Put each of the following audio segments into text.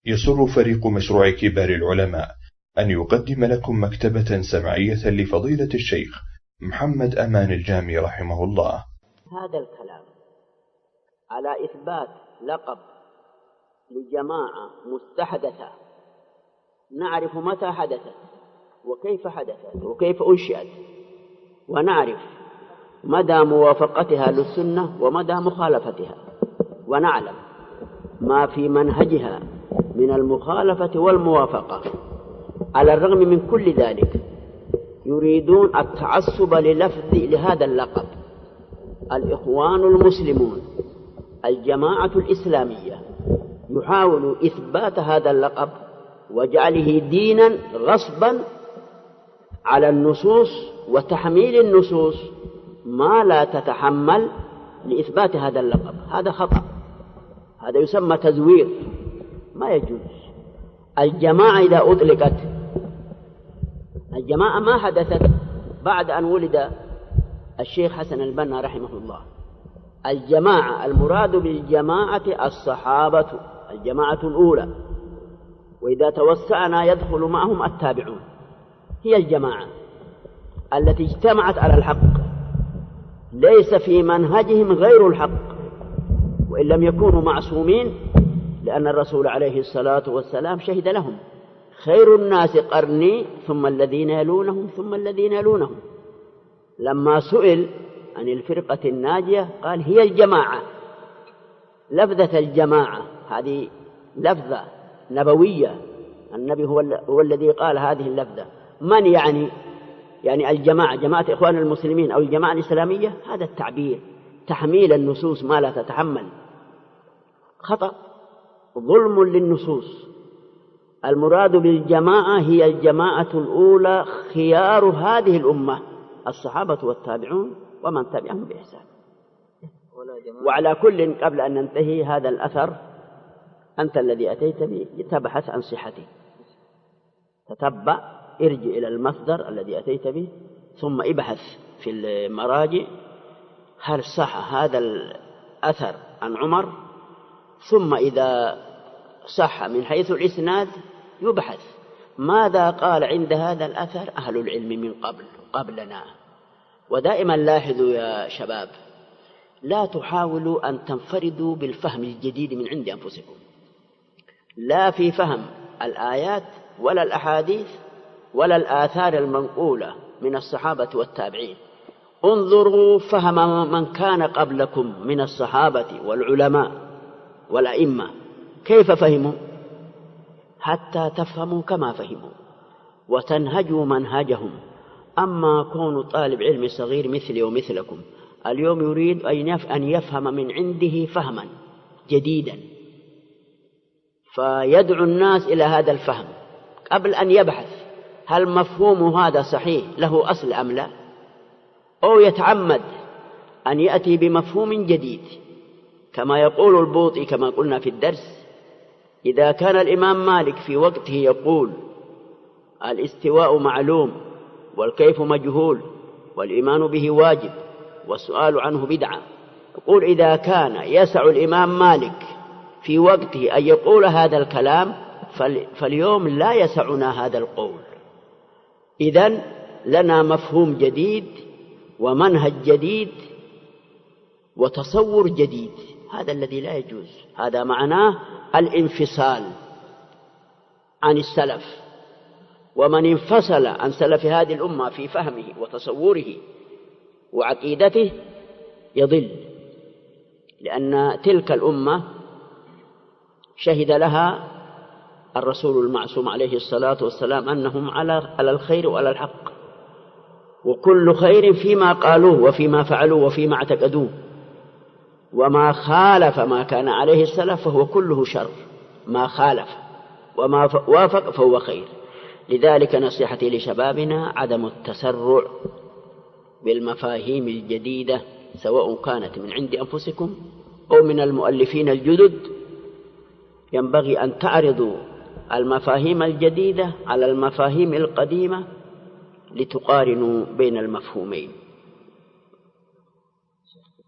يسر فريق مشروع كبار العلماء أن يقدم لكم مكتبة سمعية لفضيلة الشيخ محمد أمان الجامي رحمه الله. هذا الكلام على إثبات لقب لجماعة مستحدثة نعرف متى حدثت وكيف حدثت وكيف أنشئت، ونعرف مدى موافقتها للسنة ومدى مخالفتها، ونعلم ما في منهجها من المخالفة والموافقة. على الرغم من كل ذلك يريدون التعصب لهذا اللقب. الإخوان المسلمون الجماعة الإسلامية يحاول إثبات هذا اللقب وجعله دينا غصبا على النصوص وتحميل النصوص ما لا تتحمل لإثبات هذا اللقب. هذا خطأ، هذا يسمى تزوير، ما يجوز. الجماعة إذا أطلقت، الجماعة ما حدثت بعد أن ولد الشيخ حسن البنا رحمه الله. الجماعة المراد بالجماعة الصحابة، الجماعة الأولى، وإذا توسعنا يدخل معهم التابعون. هي الجماعة التي اجتمعت على الحق، ليس في منهجهم غير الحق، وإن لم يكونوا معصومين، لأن الرسول عليه الصلاة والسلام شهد لهم: خير الناس قرني ثم الذين يلونهم ثم الذين يلونهم. لما سئل عن الفرقة الناجية قال: هي الجماعة. لفظة الجماعة هذه لفظة نبوية، النبي هو الذي قال هذه اللفظة. من يعني الجماعة، جماعة إخوان المسلمين أو الجماعة الإسلامية؟ هذا التعبير تحميل النصوص ما لا تتحمل، خطأ، ظلم للنصوص. المراد بالجماعة هي الجماعة الأولى، خيار هذه الأمة، الصحابة والتابعون ومن تبعهم بإحسان. وعلى كل، قبل أن ننتهي هذا الأثر، أنت الذي أتيت به تبحث عن صحته، تتبع، ارجع إلى المصدر الذي أتيت به، ثم ابحث في المراجع هل صح هذا الأثر عن عمر، ثم إذا صح من حيث الإسناد يبحث ماذا قال عند هذا الأثر أهل العلم من قبلنا. ودائما لاحظوا يا شباب، لا تحاولوا أن تنفردوا بالفهم الجديد من عند أنفسكم، لا في فهم الآيات ولا الأحاديث ولا الآثار المنقولة من الصحابة والتابعين. انظروا فهم من كان قبلكم من الصحابة والعلماء والأئمة، كيف فهموا، حتى تفهموا كما فهموا وتنهجوا منهجهم. أما كون طالب علم صغير مثلي ومثلكم اليوم يريد أن يفهم من عنده فهما جديدا، فيدعو الناس إلى هذا الفهم قبل أن يبحث هل مفهوم هذا صحيح له أصل أم لا، أو يتعمد أن يأتي بمفهوم جديد. كما يقول البوطي كما قلنا في الدرس: إذا كان الإمام مالك في وقته يقول الاستواء معلوم والكيف مجهول والإيمان به واجب والسؤال عنه بدعة، يقول إذا كان يسع الإمام مالك في وقته أن يقول هذا الكلام، فاليوم لا يسعنا هذا القول. إذن لنا مفهوم جديد ومنهج جديد وتصور جديد، هذا الذي لا يجوز. هذا معناه الانفصال عن السلف، ومن انفصل عن سلف هذه الأمة في فهمه وتصوره وعقيدته يضل، لأن تلك الأمة شهد لها الرسول المعصوم عليه الصلاة والسلام أنهم على الخير وعلى الحق، وكل خير فيما قالوه وفيما فعلوه وفيما اعتقدوه، وما خالف ما كان عليه السلف فهو كله شر، ما خالف، وما وافق فهو خير. لذلك نصيحتي لشبابنا عدم التسرع بالمفاهيم الجديدة، سواء كانت من عند أنفسكم أو من المؤلفين الجدد. ينبغي أن تعرضوا المفاهيم الجديدة على المفاهيم القديمة لتقارنوا بين المفهومين.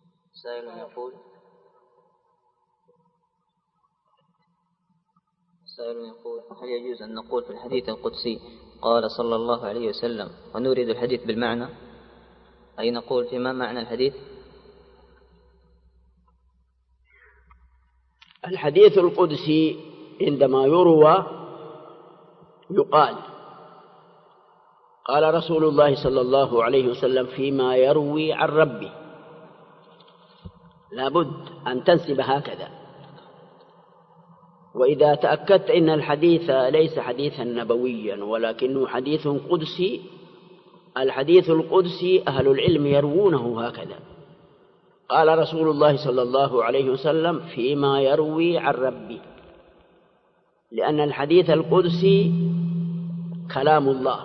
سائل يقول: سائل يقول: هل يجوز أن نقول في الحديث القدسي قال صلى الله عليه وسلم ونريد الحديث بالمعنى، أي نقول فيما معنى الحديث؟ الحديث القدسي عندما يروى يقال قال رسول الله صلى الله عليه وسلم فيما يروي عن ربه، لابد أن تنسب هكذا. وإذا تأكدت أن الحديث ليس حديثا نبويا ولكنه حديث قدسي، الحديث القدسي أهل العلم يروونه هكذا، قال رسول الله صلى الله عليه وسلم فيما يروي عن ربه، لأن الحديث القدسي كلام الله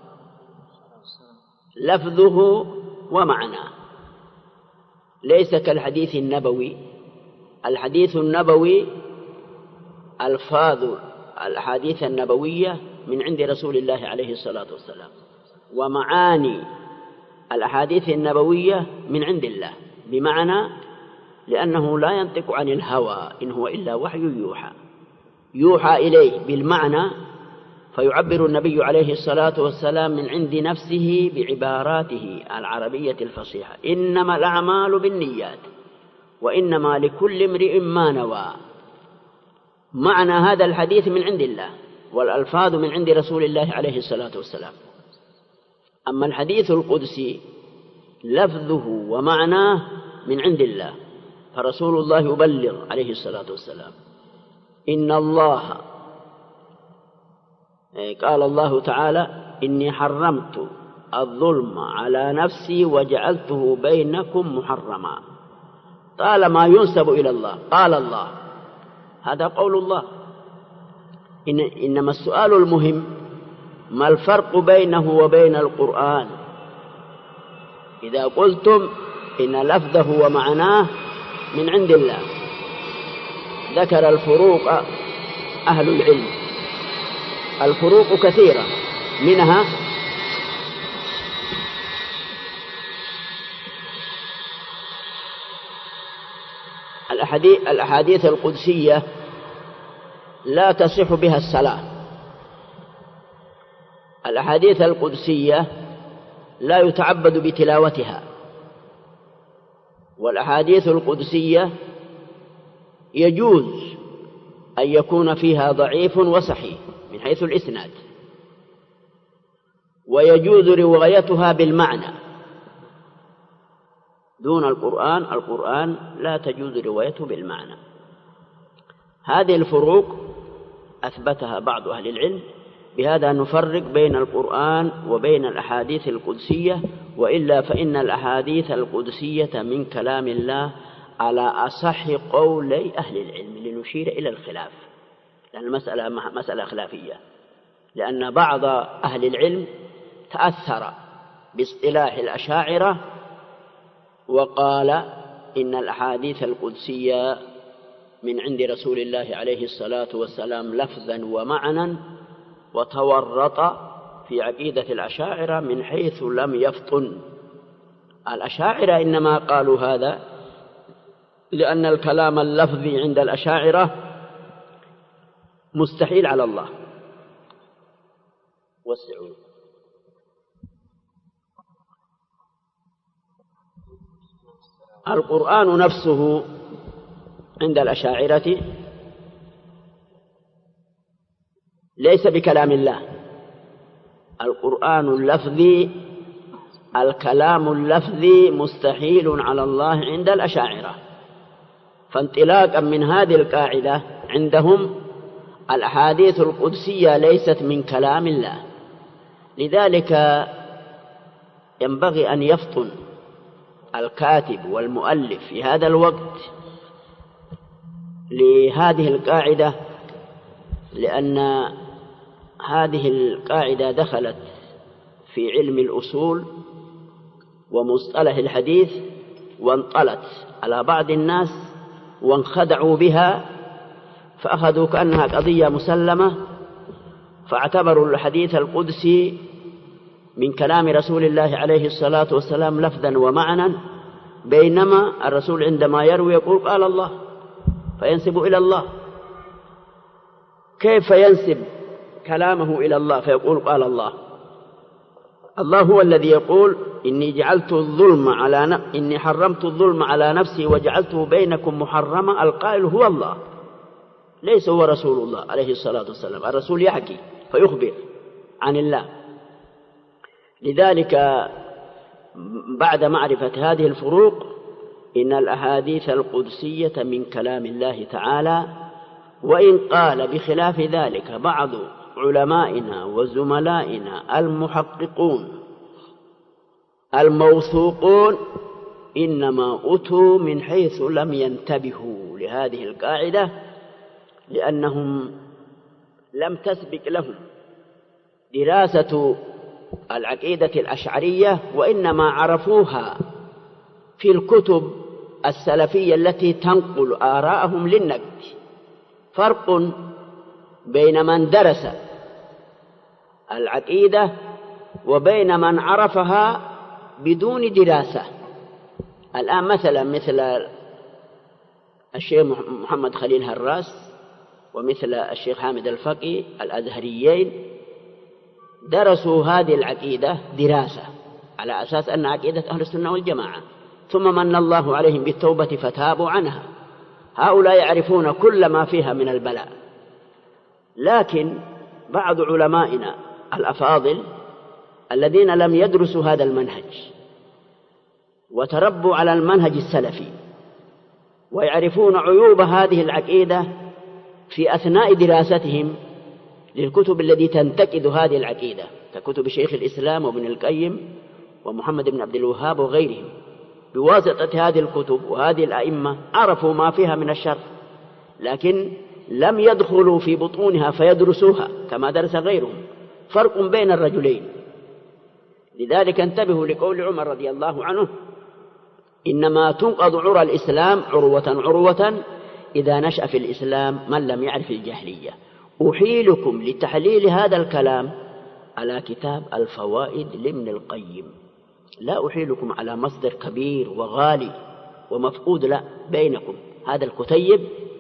لفظه ومعناه، ليس كالحديث النبوي. الحديث النبوي ألفاظ الأحاديث النبوية من عند رسول الله عليه الصلاة والسلام، ومعاني الأحاديث النبوية من عند الله، بمعنى لأنه لا ينطق عن الهوى إن هو إلا وحي يوحى إليه بالمعنى، فيعبر النبي عليه الصلاة والسلام من عند نفسه بعباراته العربية الفصيحة: إنما الأعمال بالنيات وإنما لكل امرئ ما نوى. معنى هذا الحديث من عند الله، والألفاظ من عند رسول الله عليه الصلاة والسلام. أما الحديث القدسي لفظه ومعناه من عند الله، فرسول الله يبلغ عليه الصلاة والسلام: إن الله، قال الله تعالى: إني حرمت الظلم على نفسي وجعلته بينكم محرما. طالما ينسب إلى الله قال الله، هذا قول الله. إنما السؤال المهم ما الفرق بينه وبين القرآن؟ إذا قلتم إن لفظه ومعناه من عند الله، ذكر الفروق أهل العلم. الفروق كثيرة، منها الأحاديث القدسية لا تصح بها الصلاة. الأحاديث القدسية لا يتعبد بتلاوتها، والأحاديث القدسية يجوز أن يكون فيها ضعيف وصحيح من حيث الإسناد، ويجوز روايتها بالمعنى دون القرآن. القرآن لا تجوز روايته بالمعنى. هذه الفروق أثبتها بعض أهل العلم، بهذا نفرق بين القرآن وبين الأحاديث القدسية، وإلا فإن الأحاديث القدسية من كلام الله على أصح قولي أهل العلم، لنشير إلى الخلاف، لأن المسألة مسألة خلافية، لأن بعض أهل العلم تأثر باصطلاح الأشاعرة وقال إن الأحاديث القدسية من عند رسول الله عليه الصلاة والسلام لفظا ومعنى، وتورط في عقيدة الأشاعرة من حيث لم يفطن. الأشاعرة إنما قالوا هذا لأن الكلام اللفظي عند الأشاعرة مستحيل على الله. وسعوا. القرآن نفسه عند الأشاعرة ليس بكلام الله. القرآن اللفظي، الكلام اللفظي مستحيل على الله عند الأشاعرة. فانطلاقا من هذه القاعدة عندهم الأحاديث القدسية ليست من كلام الله. لذلك ينبغي أن يفطن الكاتب والمؤلف في هذا الوقت لهذه القاعدة، لأن هذه القاعدة دخلت في علم الأصول ومصطلح الحديث، وانطلت على بعض الناس وانخدعوا بها، فأخذوا كأنها قضية مسلمة، فاعتبروا الحديث القدسي من كلام رسول الله عليه الصلاة والسلام لفظا ومعنى، بينما الرسول عندما يروي يقول قال الله، فينسب إلى الله. كيف ينسب كلامه إلى الله فيقول قال الله؟ الله هو الذي يقول إني حرمت الظلم على نفسي وجعلته بينكم محرما. القائل هو الله، ليس هو رسول الله عليه الصلاة والسلام. الرسول يحكي فيخبر عن الله. لذلك بعد معرفة هذه الفروق إن الأحاديث القدسية من كلام الله تعالى، وإن قال بخلاف ذلك بعض علمائنا وزملائنا المحققون الموثوقون إنما أتوا من حيث لم ينتبهوا لهذه القاعدة، لأنهم لم تسبق لهم دراسة العقيدة الأشعرية، وإنما عرفوها في الكتب السلفية التي تنقل آراءهم للنقد. فرق بين من درس العقيدة وبين من عرفها بدون دراسة. الآن مثل الشيخ محمد خليل هراس ومثل الشيخ حامد الفقي الأزهريين درسوا هذه العقيدة دراسة على أساس أن عقيدة أهل السنة والجماعة، ثم من الله عليهم بالتوبة فتابوا عنها. هؤلاء يعرفون كل ما فيها من البلاء. لكن بعض علمائنا الأفاضل الذين لم يدرسوا هذا المنهج وتربوا على المنهج السلفي ويعرفون عيوب هذه العقيدة في أثناء دراستهم للكتب التي تنتقد هذه العقيدة ككتب شيخ الإسلام وابن القيم ومحمد بن عبد الوهاب وغيرهم، بواسطة هذه الكتب وهذه الأئمة عرفوا ما فيها من الشر، لكن لم يدخلوا في بطونها فيدرسوها كما درس غيرهم. فرق بين الرجلين. لذلك انتبهوا لقول عمر رضي الله عنه: إنما تنقض عرى الإسلام عروة إذا نشأ في الإسلام من لم يعرف الجاهلية. أحيلكم لتحليل هذا الكلام على كتاب الفوائد لابن القيم، لا أحيلكم على مصدر كبير وغالي ومفقود، لا، بينكم هذا الكتيب.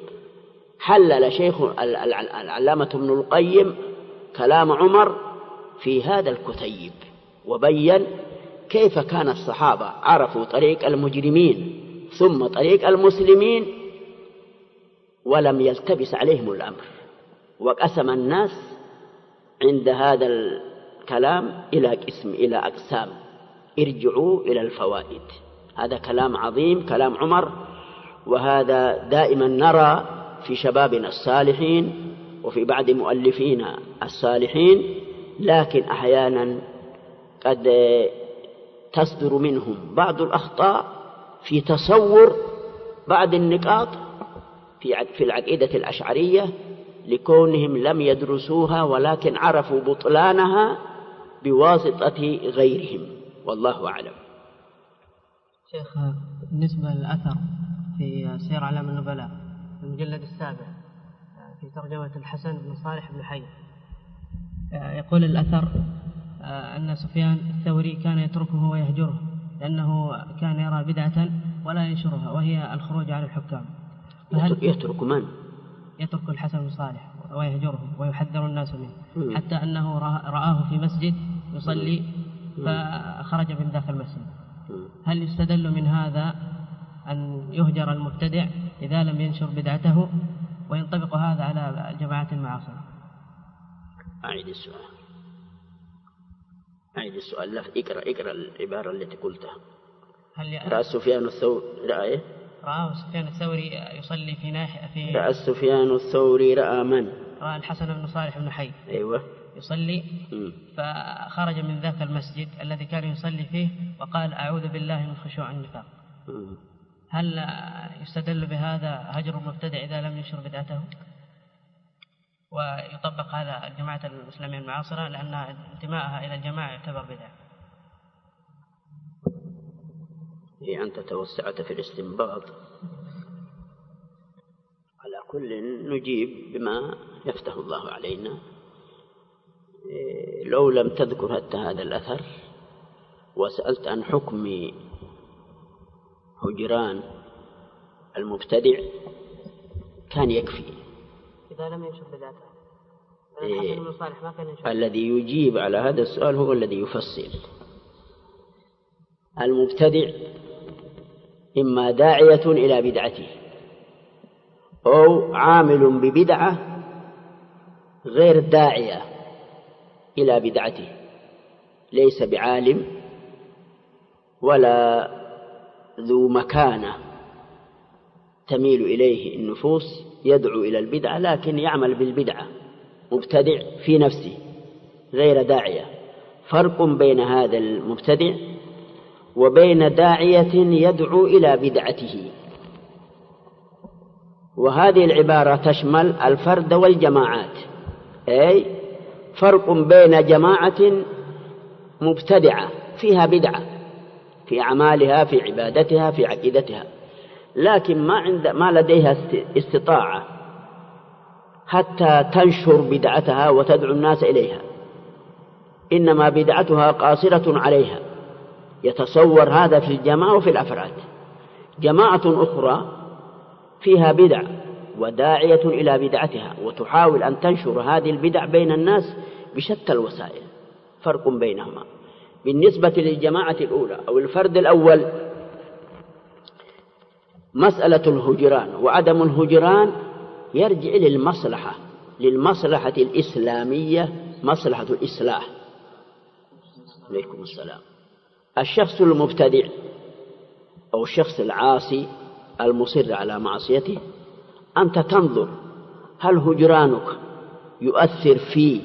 حلل شيخ العلامة ابن القيم كلام عمر في هذا الكتيب وبين كيف كان الصحابة عرفوا طريق المجرمين ثم طريق المسلمين ولم يلتبس عليهم الأمر، وقسم الناس عند هذا الكلام إلى أقسام. ارجعوا إلى الفوائد. هذا كلام عظيم، كلام عمر، وهذا دائما نرى في شبابنا الصالحين وفي بعض مؤلفينا الصالحين، لكن أحيانا قد تصدر منهم بعض الأخطاء في تصور بعض النقاط في العقيدة الأشعرية لكونهم لم يدرسوها ولكن عرفوا بطلانها بواسطة غيرهم، والله أعلم. شيخ، بالنسبة للأثر في سير أعلام النبلاء المجلد السابع في ترجمة الحسن بن صالح بن حي، يقول الأثر أن سفيان الثوري كان يتركه ويهجره لأنه كان يرى بدعة ولا ينشرها وهي الخروج على الحكام. يترك من؟ يترك الحسن بن صالح ويهجره ويحذر الناس منه، حتى أنه رآه في مسجد يصلي فخرج من ذاك المسجد. هل يستدل من هذا أن يهجر المبتدع إذا لم ينشر بدعته، وينطبق هذا على الجماعات المعاصرة؟ أعيد السؤال. اقرأ العبارة التي قلتها. رأى سفيان الثوري رأى سفيان الثوري يصلي في ناحية رأى سفيان الثوري رأى من؟ رأى الحسن بن صالح بن حي. أيوة. يصلي فخرج من ذاك المسجد الذي كان يصلي فيه وقال: أعوذ بالله من خشوع النفاق. هل يستدل بهذا هجر المبتدع إذا لم ينشر بدعته؟ ويطبق هذا الجماعة الإسلامية المعاصرة لأن انتمائها إلى الجماعة يعتبر بدعة. أنت توسعت في الاستنباط. على كل نجيب بما يفتح الله علينا. لو لم تذكر حتى هذا الأثر وسألت عن حكم هجران المبتدع كان يكفي. إذا لم ينشر بدعته. الحسن بن صالح ما كان يشوف. الذي يجيب على هذا السؤال هو الذي يفصل. المبتدع إما داعية إلى بدعته أو عامل ببدعة غير داعية إلى بدعته، ليس بعالم ولا ذو مكانة تميل إليه النفوس يدعو إلى البدعة، لكن يعمل بالبدعة، مبتدع في نفسه غير داعية. فرق بين هذا المبتدع وبين داعية يدعو إلى بدعته. وهذه العبارة تشمل الفرد والجماعات، أي فرق بين جماعة مبتدعة فيها بدعة في أعمالها، في عبادتها، في عقيدتها، لكن ما لديها استطاعة حتى تنشر بدعتها وتدعو الناس إليها، إنما بدعتها قاصرة عليها. يتصور هذا في الجماعة وفي الأفراد. جماعة أخرى فيها بدع وداعية إلى بدعتها وتحاول أن تنشر هذه البدع بين الناس بشتى الوسائل، فرق بينهما. بالنسبة للجماعة الأولى أو الفرد الأول مسألة الهجران وعدم الهجران يرجع للمصلحة الإسلامية، مصلحة الإصلاح. عليكم السلام. الشخص المبتدع أو الشخص العاصي المصر على معصيته، أنت تنظر هل هجرانك يؤثر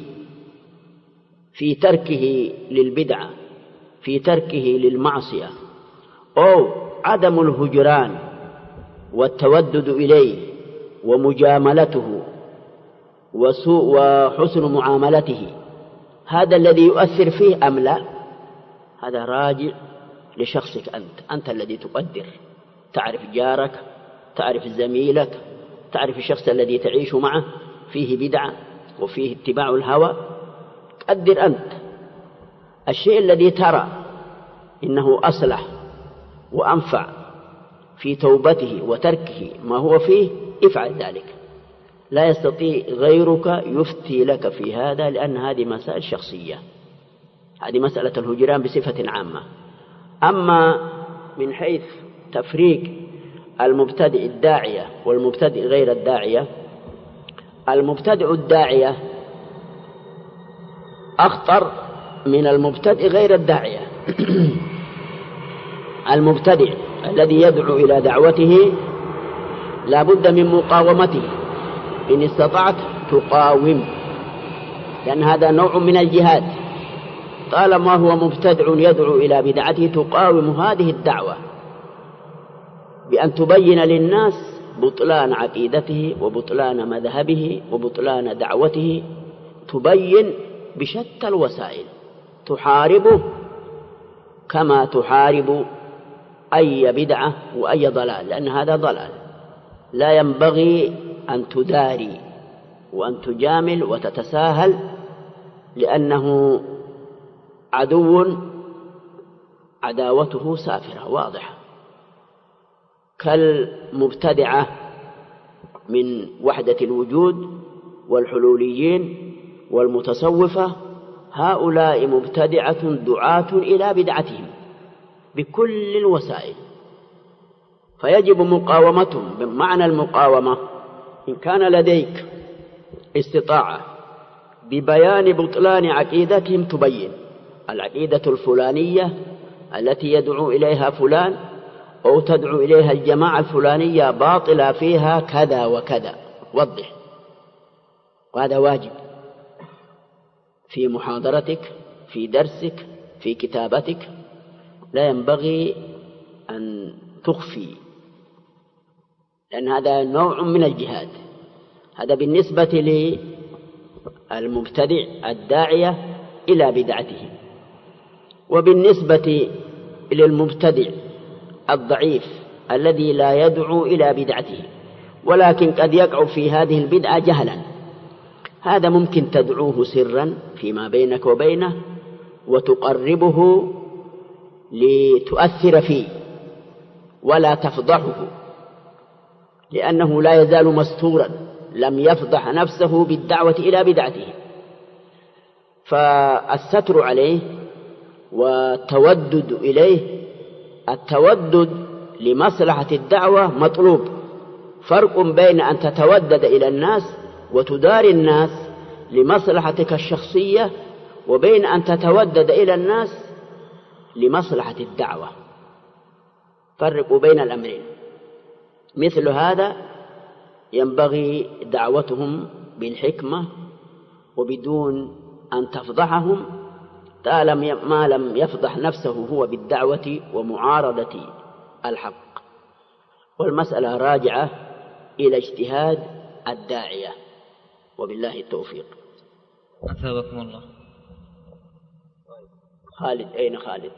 في تركه للبدعة، في تركه للمعصية، أو عدم الهجران والتودد إليه ومجاملته وحسن معاملته هذا الذي يؤثر فيه أم لا؟ هذا راجع لشخصك أنت الذي تقدر، تعرف جارك، تعرف زميلك، تعرف الشخص الذي تعيش معه فيه بدعة وفيه اتباع الهوى، قدر أنت الشيء الذي ترى إنه أصلح وأنفع في توبته وتركه ما هو فيه، افعل ذلك. لا يستطيع غيرك يفتي لك في هذا، لأن هذه مسائل شخصية، هذه مسألة الهجران بصفة عامة. أما من حيث تفريق المبتدئ الداعية والمبتدئ غير الداعية، المبتدئ الداعية أخطر من المبتدئ غير الداعية. المبتدئ الذي يدعو إلى دعوته لا بد من مقاومته، إن استطعت تقاوم، لأن هذا نوع من الجهاد. طالما هو مبتدع يدعو إلى بدعته تقاوم هذه الدعوة بأن تبين للناس بطلان عقيدته وبطلان مذهبه وبطلان دعوته، تبين بشتى الوسائل، تحاربه كما تحارب أي بدعة وأي ضلال، لأن هذا ضلال لا ينبغي أن تداري وأن تجامل وتتساهل، لأنه عدو عداوته سافرة واضحة، كالمبتدعة من وحدة الوجود والحلوليين والمتصوفة. هؤلاء مبتدعة دعاة إلى بدعتهم بكل الوسائل، فيجب مقاومتهم. بمعنى المقاومة، إن كان لديك استطاعة ببيان بطلان عقيدتهم تبين العقيدة الفلانية التي يدعو إليها فلان أو تدعو إليها الجماعة الفلانية باطلة فيها كذا وكذا، وضح. وهذا واجب في محاضرتك، في درسك، في كتابتك، لا ينبغي أن تخفي، لأن هذا نوع من الجهاد. هذا بالنسبة للمبتدع الداعية إلى بدعته. وبالنسبة للمبتدع الضعيف الذي لا يدعو إلى بدعته ولكن قد يقع في هذه البدعة جهلا، هذا ممكن تدعوه سرا فيما بينك وبينه وتقربه لتؤثر فيه ولا تفضحه، لأنه لا يزال مستورا، لم يفضح نفسه بالدعوة إلى بدعته، فالستر عليه والتودد إليه، التودد لمصلحة الدعوة مطلوب. فرق بين أن تتودد إلى الناس وتداري الناس لمصلحتك الشخصية، وبين أن تتودد إلى الناس لمصلحة الدعوة. فرقوا بين الأمرين. مثل هذا ينبغي دعوتهم بالحكمة وبدون أن تفضحهم، ما لم يفضح نفسه هو بالدعوة ومعارضة الحق. والمسألة راجعة إلى اجتهاد الداعية، وبالله التوفيق. أثابكم الله. خالد، أين خالد؟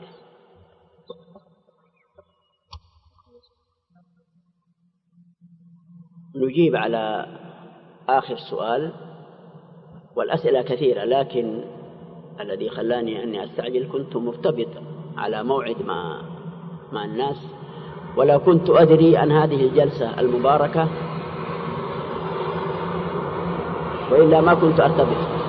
نجيب على آخر سؤال، والأسئلة كثيرة، لكن الذي خلاني أني أستعجل كنت مرتبط على موعد مع الناس، ولا كنت أدري أن هذه الجلسة المباركة، وإلا ما كنت أرتبط.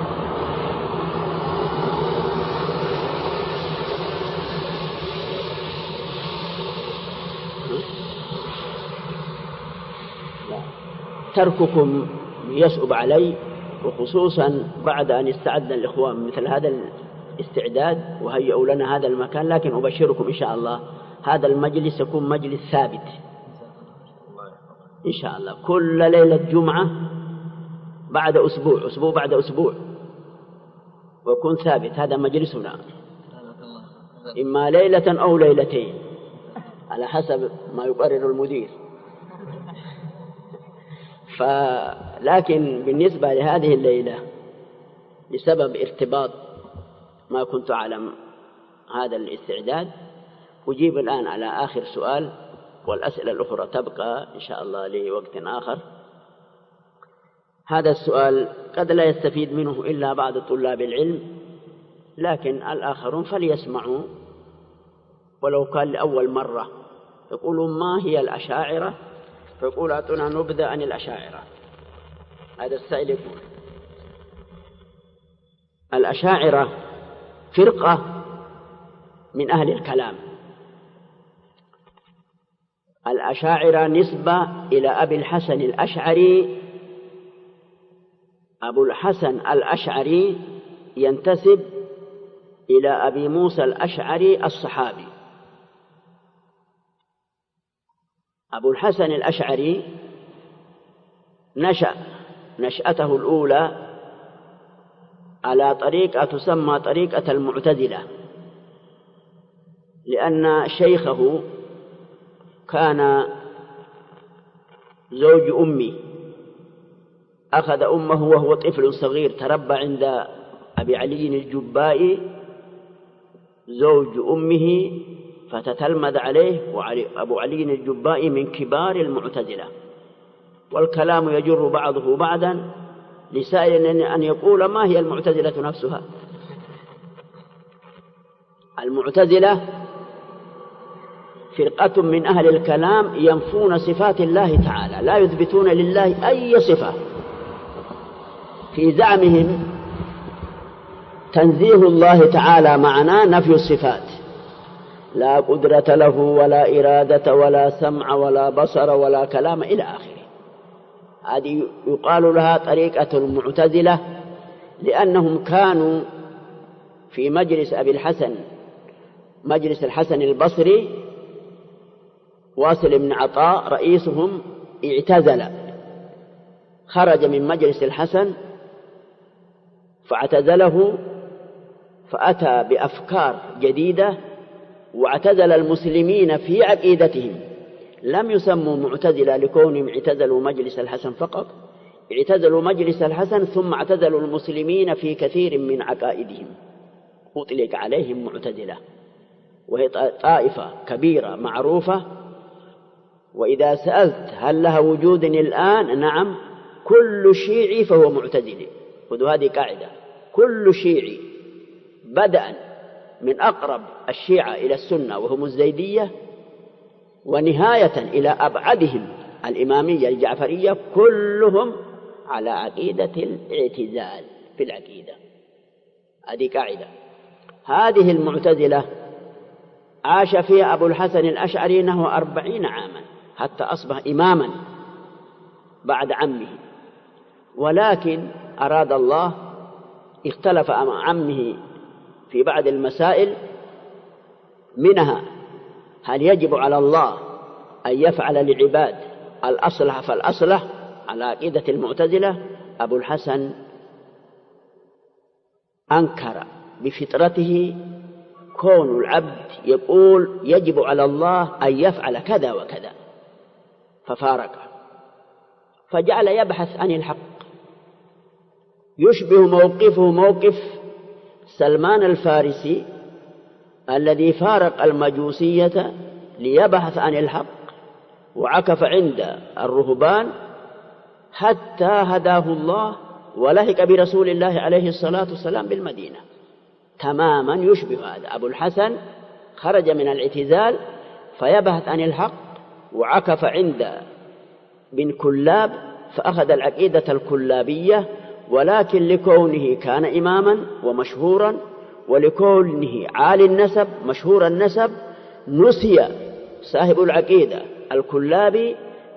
ترككم يصعب علي، وخصوصا بعد أن استعد الإخوان مثل هذا الاستعداد وهيئوا لنا هذا المكان. لكن أبشركم إن شاء الله هذا المجلس يكون مجلس ثابت إن شاء الله، كل ليلة جمعة بعد أسبوع، أسبوع بعد أسبوع، ويكون ثابت. هذا مجلسنا، إما ليلة أو ليلتين على حسب ما يقرر المدير. لكن بالنسبة لهذه الليلة بسبب ارتباط ما كنت أعلم هذا الاستعداد، أجيب الآن على آخر سؤال، والأسئلة الأخرى تبقى إن شاء الله لوقت آخر. هذا السؤال قد لا يستفيد منه إلا بعض طلاب العلم، لكن الآخرون فليسمعوا ولو كان لأول مرة. يقولون ما هي الأشاعرة؟ فيقول أعطونا نبذة عن الأشاعرة. هذا السائل يقول الأشاعرة فرقة من أهل الكلام. الأشاعرة نسبة إلى أبي الحسن الأشعري. أبو الحسن الأشعري ينتسب إلى أبي موسى الأشعري الصحابي. أبو الحسن الأشعري نشأته الأولى على طريقة تسمى طريقة المعتزلة، لأن شيخه كان زوج أمي، أخذ أمه وهو طفل صغير، تربى عند أبي علي الجبائي زوج أمه فتتلمذ عليه. وأبو علي الجبائي من كبار المعتزلة، والكلام يجر بعضه بعضا لسائل أن يقول ما هي المعتزلة نفسها. المعتزلة فرقة من أهل الكلام ينفون صفات الله تعالى، لا يثبتون لله أي صفة. في زعمهم تنزيه الله تعالى معناه نفي الصفات، لا قدرة له ولا إرادة ولا سمع ولا بصر ولا كلام إلى آخره. هذه يقال لها طريقة المعتزلة، لأنهم كانوا في مجلس أبي الحسن، مجلس الحسن البصري، واصل بن عطاء رئيسهم اعتزل، خرج من مجلس الحسن فاعتزله، فأتى بأفكار جديدة واعتزل المسلمين في عقيدتهم. لم يسموا معتزلة لكونهم اعتزلوا مجلس الحسن فقط، اعتزلوا مجلس الحسن ثم اعتزلوا المسلمين في كثير من عقائدهم، أطلق عليهم معتزلة، وهي طائفة كبيرة معروفة. وإذا سألت هل لها وجود الآن؟ نعم، كل شيعي فهو معتزلي. خذوا هذه قاعدة، كل شيعي بدءا من أقرب الشيعة إلى السنة وهم الزيدية، ونهاية إلى أبعدهم الإمامية الجعفرية، كلهم على عقيدة الاعتزال في العقيدة. هذه قاعدة. هذه المعتزلة عاش فيها أبو الحسن الأشعري نحو 40 عاما حتى أصبح إماما بعد عمه، ولكن أراد الله اختلف مع عمه في بعض المسائل، منها هل يجب على الله أن يفعل للعباد الأصلح فالأصلح على عقيدة المعتزلة. أبو الحسن أنكر بفطرته كون العبد يقول يجب على الله أن يفعل كذا وكذا، ففارقه، فجعل يبحث عن الحق، يشبه موقفه موقف سلمان الفارسي الذي فارق المجوسية ليبحث عن الحق، وعكف عند الرهبان حتى هداه الله ولحق برسول الله عليه الصلاة والسلام بالمدينة. تماما يشبه هذا. أبو الحسن خرج من الاعتزال فيبحث عن الحق، وعكف عند بن كلاب فأخذ العقيدة الكلابية، ولكن لكونه كان إماما ومشهورا ولكونه عالي النسب مشهور النسب نسي صاحب العقيدة الكلابي،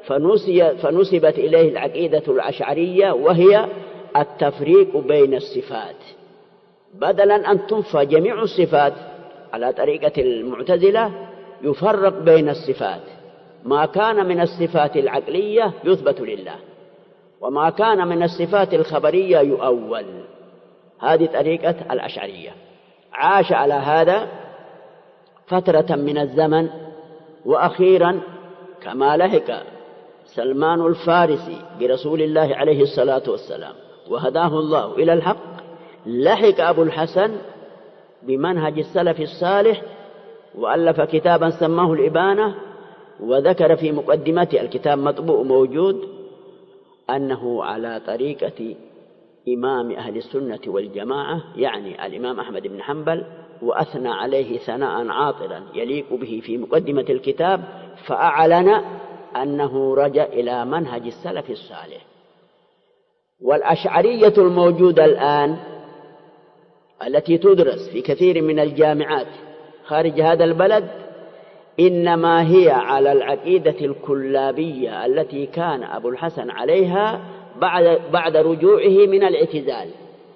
فنسبت إليه العقيدة الأشعرية، وهي التفريق بين الصفات، بدلا أن تنفى جميع الصفات على طريقة المعتزلة يفرق بين الصفات، ما كان من الصفات العقلية يثبت لله، وما كان من الصفات الخبرية يؤول. هذه طريقة الأشعرية. عاش على هذا فترة من الزمن، وأخيرا كما لحق سلمان الفارسي برسول الله عليه الصلاة والسلام وهداه الله إلى الحق، لحق أبو الحسن بمنهج السلف الصالح، وألف كتابا سماه الإبانة، وذكر في مقدمته، الكتاب مطبوع موجود، أنه على طريقة إمام أهل السنة والجماعة، يعني الإمام أحمد بن حنبل، وأثنى عليه ثناء عاطرا يليق به في مقدمة الكتاب، فأعلن أنه رجع إلى منهج السلف الصالح. والأشعرية الموجودة الآن التي تدرس في كثير من الجامعات خارج هذا البلد إنما هي على العقيدة الكلابية التي كان أبو الحسن عليها بعد رجوعه من الاعتزال.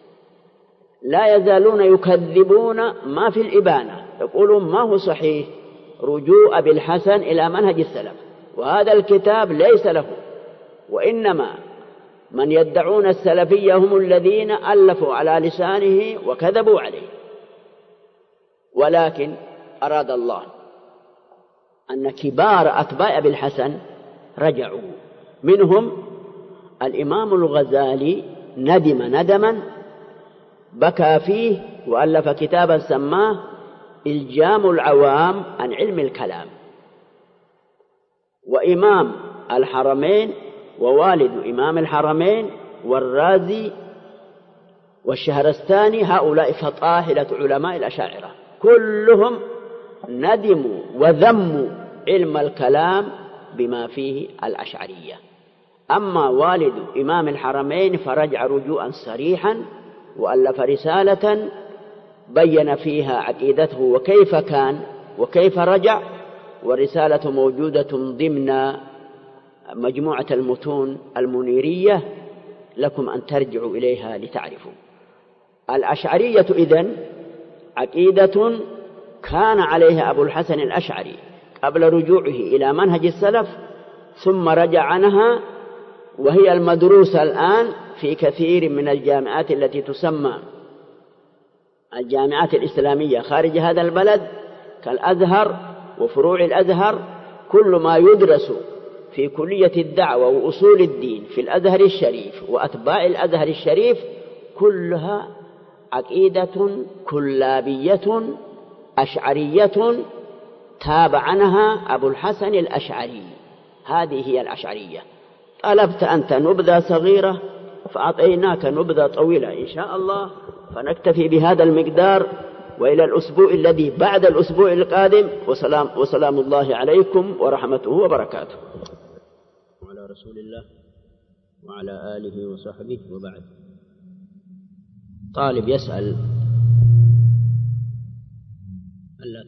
لا يزالون يكذبون ما في الإبانة، يقولون ما هو صحيح رجوع أبي الحسن إلى منهج السلف، وهذا الكتاب ليس له، وإنما من يدعون السلفية هم الذين ألفوا على لسانه وكذبوا عليه. ولكن أراد الله أن كبار أتباع أبي الحسن رجعوا، منهم الإمام الغزالي ندم ندما بكى فيه، وألف كتابا سماه إلجام العوام عن علم الكلام. وإمام الحرمين ووالد إمام الحرمين والرازي والشهرستاني، هؤلاء فطاحلة علماء الأشاعرة، كلهم ندموا وذموا علم الكلام بما فيه الأشعرية. أما والد إمام الحرمين فرجع رجوعا صريحا، وألف رسالة بين فيها عقيدته وكيف كان وكيف رجع، ورسالة موجودة ضمن مجموعة المتون المنيرية، لكم أن ترجعوا إليها لتعرفوا. الأشعرية إذن عقيدة كان عليها أبو الحسن الأشعري قبل رجوعه إلى منهج السلف، ثم رجع عنها، وهي المدروسة الآن في كثير من الجامعات التي تسمى الجامعات الإسلامية خارج هذا البلد، كالأزهر وفروع الأزهر. كل ما يدرس في كلية الدعوة وأصول الدين في الأزهر الشريف وأتباع الأزهر الشريف كلها عقيدة كلابية أشعرية تاب عنها أبو الحسن الأشعري. هذه هي الأشعرية. طلبت أنت نبذة صغيرة فأعطيناك نبذة طويلة إن شاء الله، فنكتفي بهذا المقدار، وإلى الأسبوع الذي بعد الأسبوع القادم، وسلام الله عليكم ورحمته وبركاته. وعلى رسول الله وعلى آله وصحبه وبعد. طالب يسأل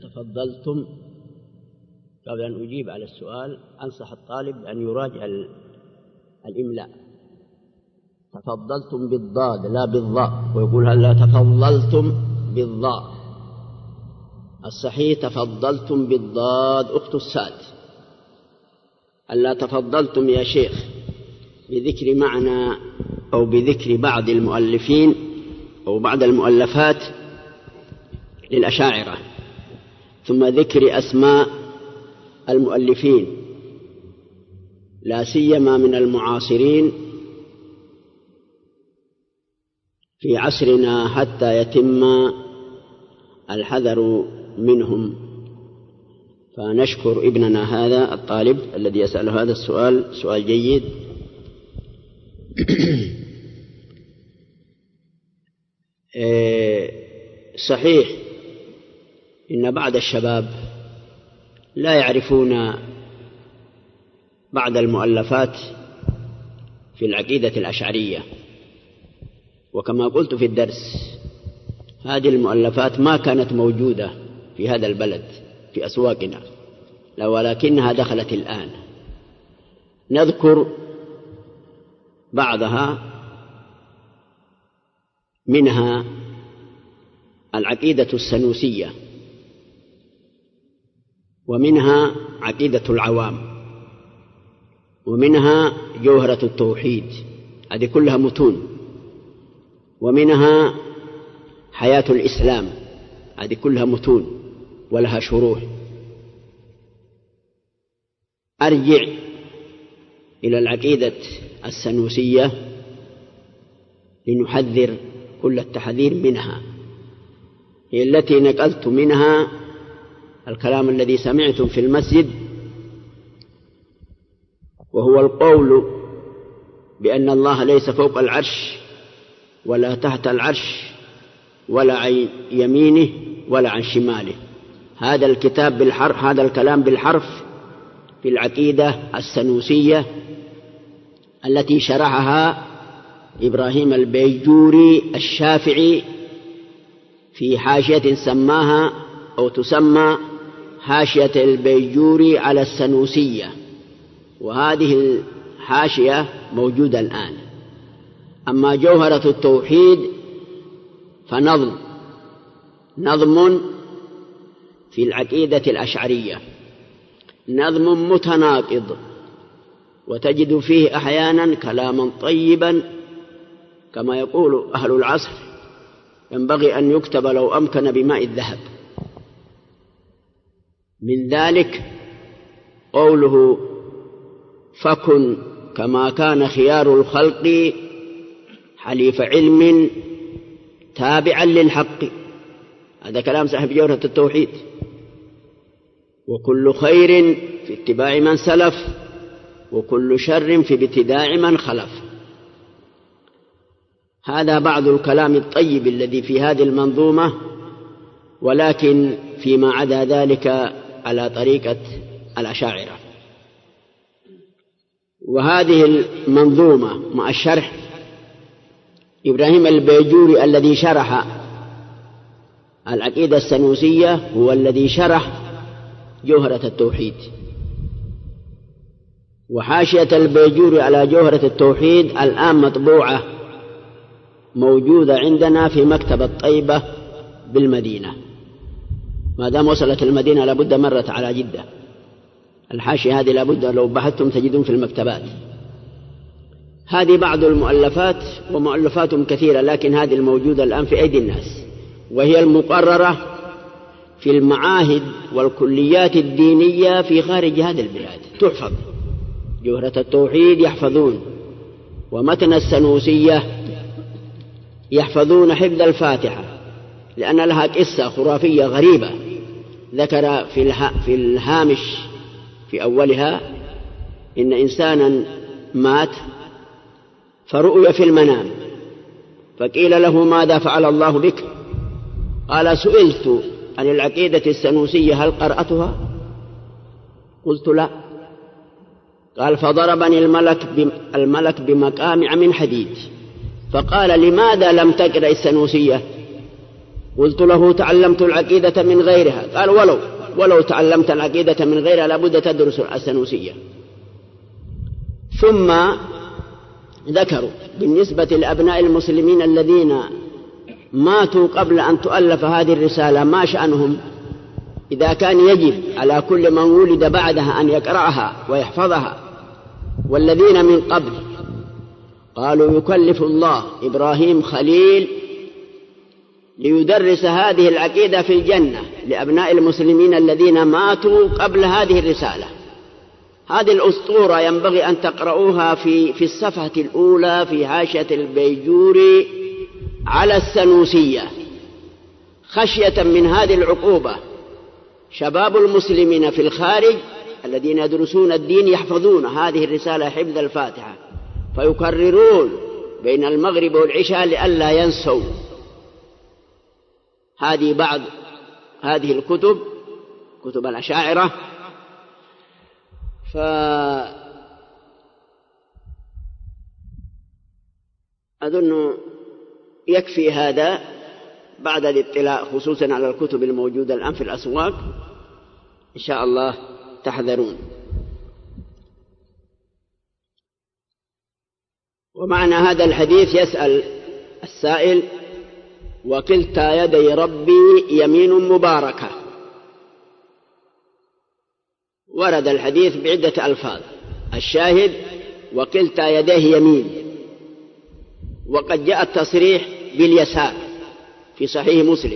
تفضلتم، قبل أن أجيب على السؤال أنصح الطالب أن يراجع الإملاء. تفضلتم بالضاد لا بالضاء، ويقول هلا تفضلتم بالضاء. الصحيح تفضلتم بالضاد أخت الساد. ألا تفضلتم يا شيخ بذكر معنى أو بذكر بعض المؤلفين أو بعض المؤلفات للأشاعرة، ثم ذكر أسماء المؤلفين لا سيما من المعاصرين في عصرنا حتى يتم الحذر منهم. فنشكر ابننا هذا الطالب الذي يسأل هذا السؤال، سؤال جيد. صحيح إن بعض الشباب لا يعرفون بعض المؤلفات في العقيدة الأشعرية، وكما قلت في الدرس هذه المؤلفات ما كانت موجودة في هذا البلد في أسواقنا، ولكنها دخلت الآن. نذكر بعضها، منها العقيدة السنوسية، ومنها عقيدة العوام، ومنها جوهرة التوحيد، هذه كلها متون، ومنها حياة الإسلام، هذه كلها متون ولها شروح. أرجع إلى العقيدة السنوسية لنحذر كل التحذير منها، هي التي نقلت منها الكلام الذي سمعتم في المسجد، وهو القول بأن الله ليس فوق العرش ولا تحت العرش ولا عن يمينه ولا عن شماله. هذا الكتاب بالحرف، هذا الكلام بالحرف في العقيدة السنوسية التي شرحها إبراهيم البيجوري الشافعي في حاشية سماها أو تسمى حاشية البيجوري على السنوسية، وهذه الحاشية موجودة الآن. أما جوهرة التوحيد فنظم في العقيدة الأشعرية، نظم متناقض، وتجد فيه أحيانا كلاما طيبا كما يقول أهل العصر ينبغي أن يكتب لو أمكن بماء الذهب. من ذلك قوله فكن كما كان خيار الخلق حليف علم تابعا للحق، هذا كلام صاحب جوهرة التوحيد. وكل خير في اتباع من سلف، وكل شر في ابتداع من خلف. هذا بعض الكلام الطيب الذي في هذه المنظومة، ولكن فيما عدا ذلك على طريقة الأشاعرة. وهذه المنظومة مع الشرح إبراهيم البيجوري الذي شرح العقيدة السنوسية هو الذي شرح جوهرة التوحيد. وحاشية البيجوري على جوهرة التوحيد الآن مطبوعة موجودة عندنا في مكتبة طيبة بالمدينة، ما دام وصلت المدينة لابد مرت على جدة. الحاشية هذه لابد لو بحثتم تجدون في المكتبات. هذه بعض المؤلفات، ومؤلفات كثيرة، لكن هذه الموجودة الآن في أيدي الناس، وهي المقررة في المعاهد والكليات الدينية في خارج هذه البلاد تحفظ. جوهرة التوحيد يحفظون، ومتن السنوسية يحفظون حفظ الفاتحة، لأن لها قصة خرافية غريبة ذكر في الهامش في أولها إن إنسانا مات فرؤي في المنام، فقيل له ماذا فعل الله بك؟ قال سئلت عن العقيدة السنوسية هل قرأتها؟ قلت لا. قال فضربني الملك بمقامع من حديد، فقال لماذا لم تقرأ السنوسية؟ قلت له تعلمت العقيدة من غيرها. قال ولو تعلمت العقيدة من غيرها لابد تدرس السنوسية. ثم ذكروا بالنسبة لأبناء المسلمين الذين ماتوا قبل أن تؤلف هذه الرسالة ما شأنهم، إذا كان يجب على كل من ولد بعدها أن يقرأها ويحفظها، والذين من قبل قالوا يكلف الله إبراهيم خليل ليدرس هذه العقيدة في الجنة لأبناء المسلمين الذين ماتوا قبل هذه الرسالة. هذه الأسطورة ينبغي أن تقرؤوها في الصفحة الأولى في حاشية البيجوري على السنوسية، خشية من هذه العقوبة. شباب المسلمين في الخارج الذين يدرسون الدين يحفظون هذه الرسالة حفظ الفاتحة، فيكررون بين المغرب والعشاء لئلا ينسوا. هذه بعض هذه الكتب، كتب الأشاعرة. فأظن يكفي هذا بعد الاطلاع خصوصا على الكتب الموجودة الآن في الأسواق، إن شاء الله تحذرون. ومعنى هذا الحديث يسأل السائل: وكلتا يدي ربي يمين مباركة. ورد الحديث بعدة ألفاظ، الشاهد وكلتا يديه يمين، وقد جاء التصريح باليسار في صحيح مسلم.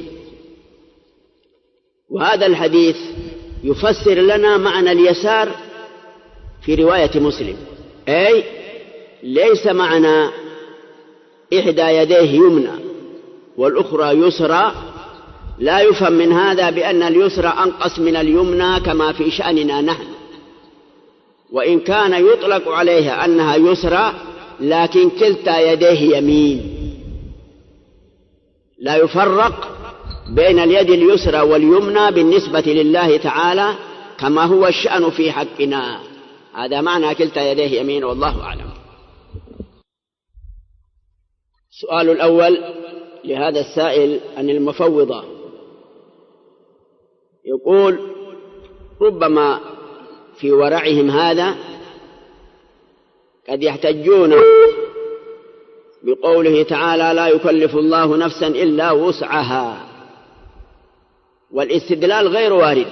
وهذا الحديث يفسر لنا معنى اليسار في رواية مسلم، أي ليس معنى إحدى يديه يمنى والأخرى يسرى. لا يفهم من هذا بأن اليسرى أنقص من اليمنى كما في شأننا نحن، وإن كان يطلق عليها أنها يسرى لكن كلتا يديه يمين. لا يفرق بين اليد اليسرى واليمنى بالنسبة لله تعالى كما هو الشأن في حقنا. هذا معنى كلتا يديه يمين، والله أعلم. السؤال الأول لهذا السائل عن المفوضة، يقول: ربما في ورعهم هذا قد يحتجون بقوله تعالى: لا يكلف الله نفسا إلا وسعها، والاستدلال غير وارد.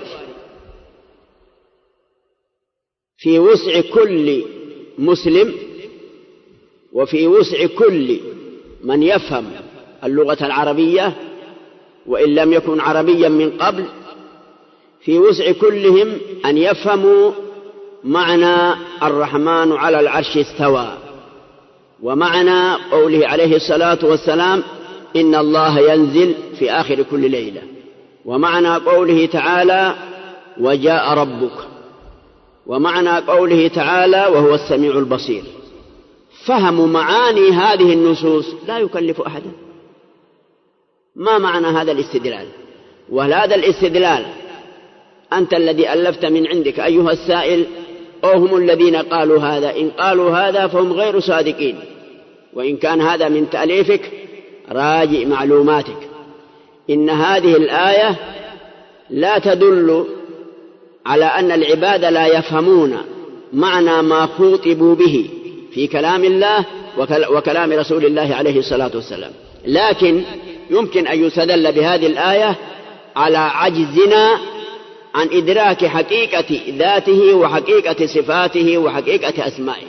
في وسع كل مسلم وفي وسع كل من يفهم اللغة العربية وإن لم يكن عربيا من قبل، في وسع كلهم أن يفهموا معنى الرحمن على العرش استوى، ومعنى قوله عليه الصلاة والسلام: إن الله ينزل في آخر كل ليلة، ومعنى قوله تعالى: وجاء ربك، ومعنى قوله تعالى: وهو السميع البصير. فهموا معاني هذه النصوص لا يكلف أحدا. ما معنى هذا الاستدلال؟ وهل هذا الاستدلال أنت الذي ألفت من عندك أيها السائل، أو هم الذين قالوا هذا؟ إن قالوا هذا فهم غير صادقين، وإن كان هذا من تأليفك راجع معلوماتك. إن هذه الآية لا تدل على أن العباد لا يفهمون معنى ما خوطبوا به في كلام الله وكلام رسول الله عليه الصلاة والسلام، لكن يمكن أن يستدل بهذه الآية على عجزنا عن إدراك حقيقة ذاته وحقيقة صفاته وحقيقة أسمائه،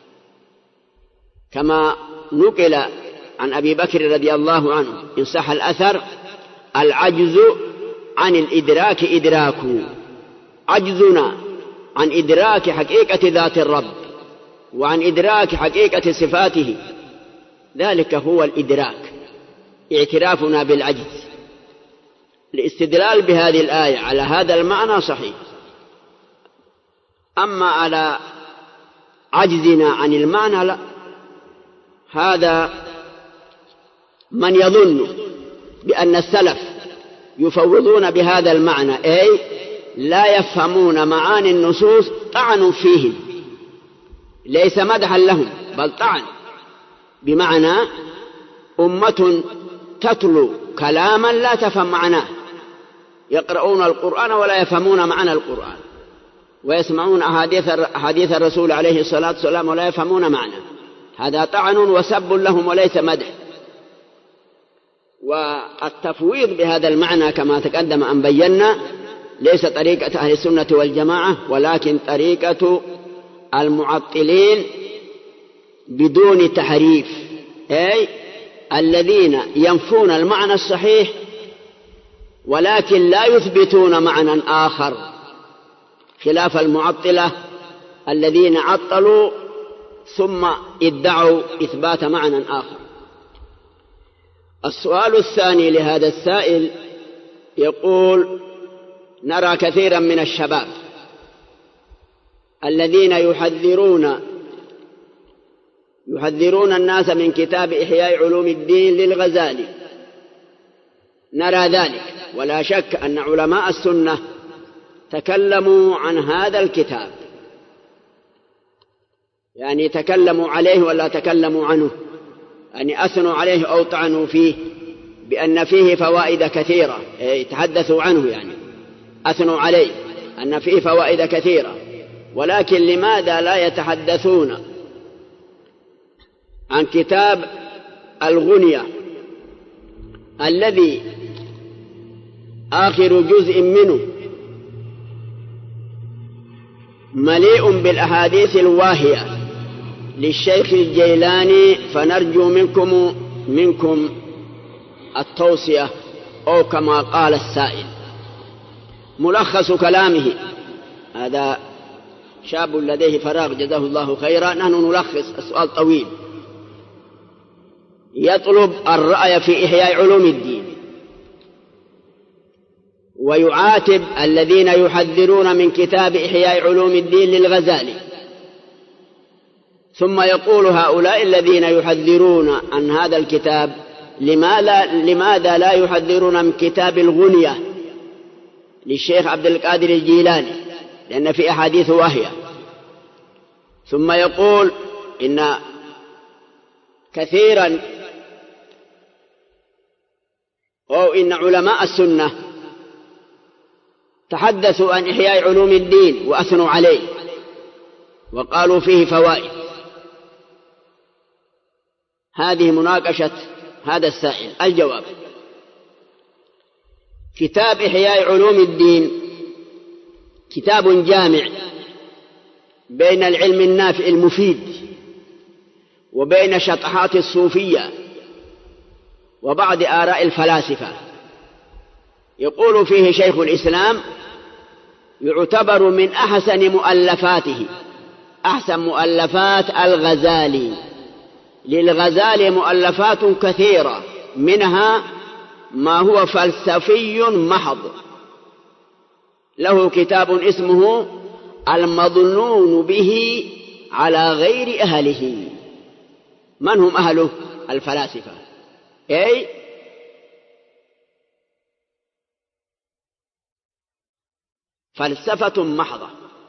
كما نقل عن أبي بكر رضي الله عنه إن صح الأثر: العجز عن الإدراك إدراك. عجزنا عن إدراك حقيقة ذات الرب وعن إدراك حقيقة صفاته، ذلك هو الإدراك، اعترافنا بالعجز. الاستدلال بهذه الآية على هذا المعنى صحيح. أما على عجزنا عن المعنى لا. هذا من يظن بأن السلف يفوضون بهذا المعنى، أي لا يفهمون معاني النصوص، طعنوا فيهم، ليس مدحا لهم بل طعن، بمعنى أمة تتلو كلاما لا تفهم معناه، يقرؤون القرآن ولا يفهمون معنى القرآن، ويسمعون أحاديث الرسول عليه الصلاة والسلام ولا يفهمون معنى. هذا طعن وسب لهم وليس مدح. والتفويض بهذا المعنى كما تقدم أن بينا ليس طريقة أهل السنة والجماعة، ولكن طريقة المعطلين بدون تحريف، أي الذين ينفون المعنى الصحيح ولكن لا يثبتون معنى آخر، خلاف المعطلة الذين عطلوا ثم ادعوا إثبات معنى آخر. السؤال الثاني لهذا السائل يقول: نرى كثيرا من الشباب الذين يحذرون الناس من كتاب إحياء علوم الدين للغزالي، نرى ذلك، ولا شك أن علماء السنة تكلموا عن هذا الكتاب، يعني تكلموا عليه ولا تكلموا عنه، يعني أثنوا عليه أو طعنوا فيه بأن فيه فوائد كثيرة، تحدثوا عنه، يعني أثنوا عليه أن فيه فوائد كثيرة، ولكن لماذا لا يتحدثون عن كتاب الغنية الذي آخر جزء منه مليء بالأحاديث الواهية للشيخ الجيلاني، فنرجو منكم التوصية، أو كما قال السائل. ملخص كلامه، هذا شاب لديه فراغ جزاه الله خيرا، نحن نلخص، السؤال طويل، يطلب الرأي في إحياء علوم الدين، ويعاتب الذين يحذرون من كتاب إحياء علوم الدين للغزالي، ثم يقول هؤلاء الذين يحذرون عن هذا الكتاب لماذا لا يحذرون من كتاب الغنية للشيخ عبد القادر الجيلاني، لأن في أحاديث واهية. ثم يقول إن كثيرا أو إن علماء السنة تحدثوا عن إحياء علوم الدين وأثنوا عليه وقالوا فيه فوائد. هذه مناقشة هذا السائل. الجواب: كتاب إحياء علوم الدين كتاب جامع بين العلم النافع المفيد وبين شطحات الصوفية وبعض آراء الفلاسفة. يقول فيه شيخ الإسلام: يعتبر من أحسن مؤلفاته، أحسن مؤلفات الغزالي. للغزالي مؤلفات كثيرة، منها ما هو فلسفي محض، له كتاب اسمه المظنون به على غير أهله. من هم أهله؟ الفلاسفة، أي فلسفة محضة.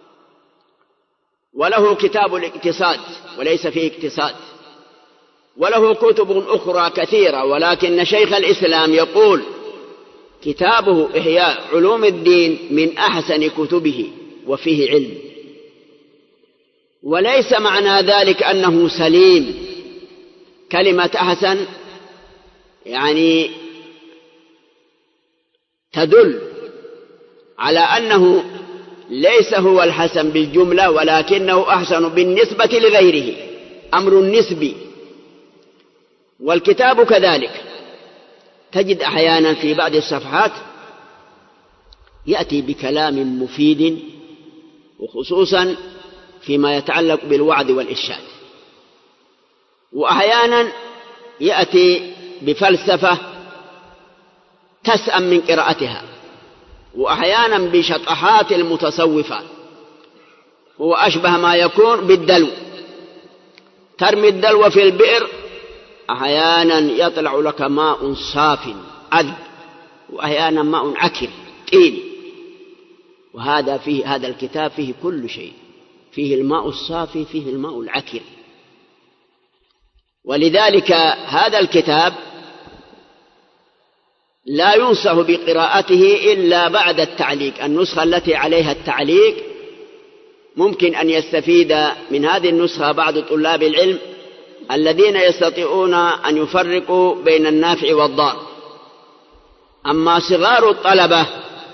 وله كتاب الاقتصاد وليس فيه اقتصاد، وله كتب أخرى كثيرة، ولكن شيخ الإسلام يقول كتابه إحياء علوم الدين من أحسن كتبه وفيه علم. وليس معنى ذلك أنه سليم. كلمة أحسن يعني تدل على أنه ليس هو الحسن بالجملة، ولكنه أحسن بالنسبة لغيره، أمر نسبي. والكتاب كذلك، تجد أحيانا في بعض الصفحات يأتي بكلام مفيد، وخصوصا فيما يتعلق بالوعظ والإرشاد، وأحيانا يأتي بفلسفة تسأم من قراءتها، وأحيانا بشطحات المتصوفة، هو أشبه ما يكون بالدلو، ترمي الدلو في البئر، أحيانا يطلع لك ماء صاف عذب، وأحيانا ماء عكر طين. وهذا فيه، هذا الكتاب فيه كل شيء، فيه الماء الصافي، فيه الماء العكر. ولذلك هذا الكتاب لا ينصح بقراءته إلا بعد التعليق. النسخة التي عليها التعليق ممكن أن يستفيد من هذه النسخة بعض طلاب العلم الذين يستطيعون أن يفرقوا بين النافع والضار. أما صغار الطلبة،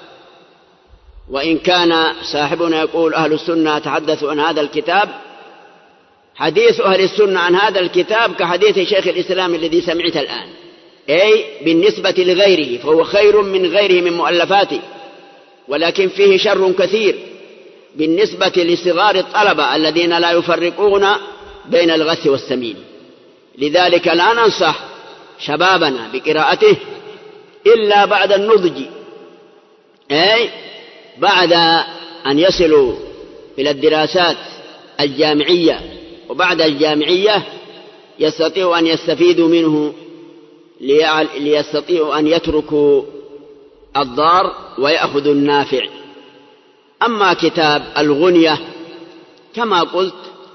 وإن كان صاحبنا يقول أهل السنة تحدثوا عن هذا الكتاب، حديث أهل السنة عن هذا الكتاب كحديث شيخ الإسلام الذي سمعت الآن، أي بالنسبة لغيره فهو خير من غيره من مؤلفاته، ولكن فيه شر كثير بالنسبة لصغار الطلبة الذين لا يفرقون بين الغث والسمين. لذلك لا ننصح شبابنا بقراءته إلا بعد النضج، أي بعد أن يصلوا إلى الدراسات الجامعية، وبعد الجامعية يستطيعوا أن يستفيدوا منه ليستطيعوا أن يتركوا الضار ويأخذوا النافع. أما كتاب الغنية كما قلت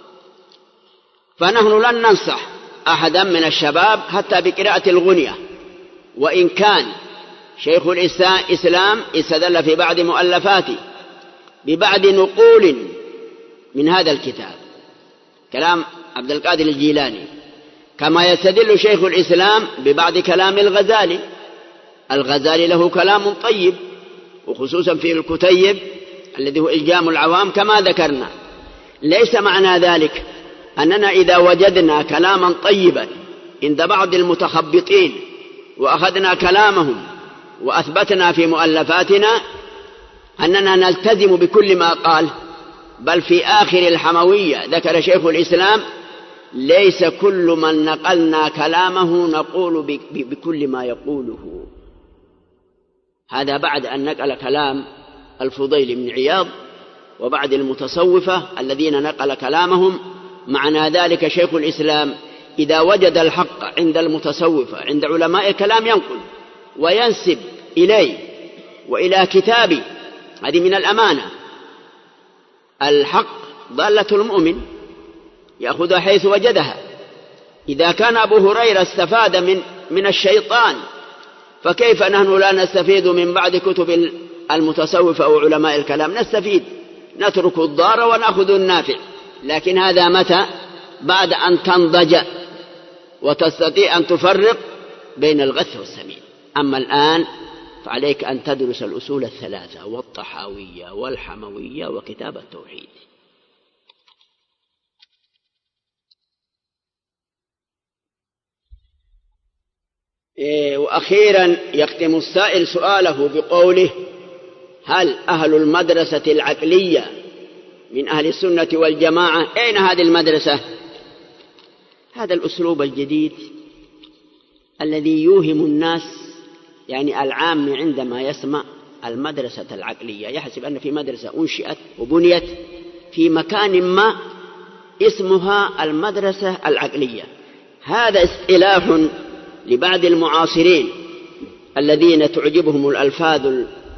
فنحن لن ننصح أحدا من الشباب حتى بقراءة الغنية، وإن كان شيخ الإسلام استدل في بعض مؤلفاته ببعض نقول من هذا الكتاب، كلام عبد القادر الجيلاني، كما يستدل شيخ الإسلام ببعض كلام الغزالي. الغزالي له كلام طيب، وخصوصا في الكتيب الذي هو إلجام العوام كما ذكرنا. ليس معنى ذلك أننا إذا وجدنا كلاما طيبا عند بعض المتخبطين وأخذنا كلامهم وأثبتنا في مؤلفاتنا أننا نلتزم بكل ما قال، بل في آخر الحموية ذكر شيخ الإسلام: ليس كل من نقلنا كلامه نقول بكل ما يقوله. هذا بعد أن نقل كلام الفضيل بن عياض وبعد المتصوفة الذين نقل كلامهم. معنى ذلك شيخ الإسلام إذا وجد الحق عند المتصوفة عند علماء الكلام ينقل وينسب إليه وإلى كتابه، هذه من الأمانة. الحق ضالة المؤمن يأخذها حيث وجدها. إذا كان أبو هريرة استفاد من الشيطان، فكيف نحن لا نستفيد من بعض كتب المتصوفة أو علماء الكلام؟ نستفيد، نترك الضار ونأخذ النافع. لكن هذا متى؟ بعد أن تنضج وتستطيع أن تفرق بين الغث والسمين. أما الآن فعليك أن تدرس الأصول الثلاثة والطحاوية والحموية وكتاب التوحيد. وأخيرا يختم السائل سؤاله بقوله: هل أهل المدرسة العقلية من أهل السنة والجماعة؟ أين هذه المدرسة؟ هذا الأسلوب الجديد الذي يوهم الناس، يعني العام عندما يسمع المدرسة العقلية يحسب أن في مدرسة أنشئت وبنيت في مكان ما اسمها المدرسة العقلية. هذا اصطلاح لبعض المعاصرين الذين تعجبهم الألفاظ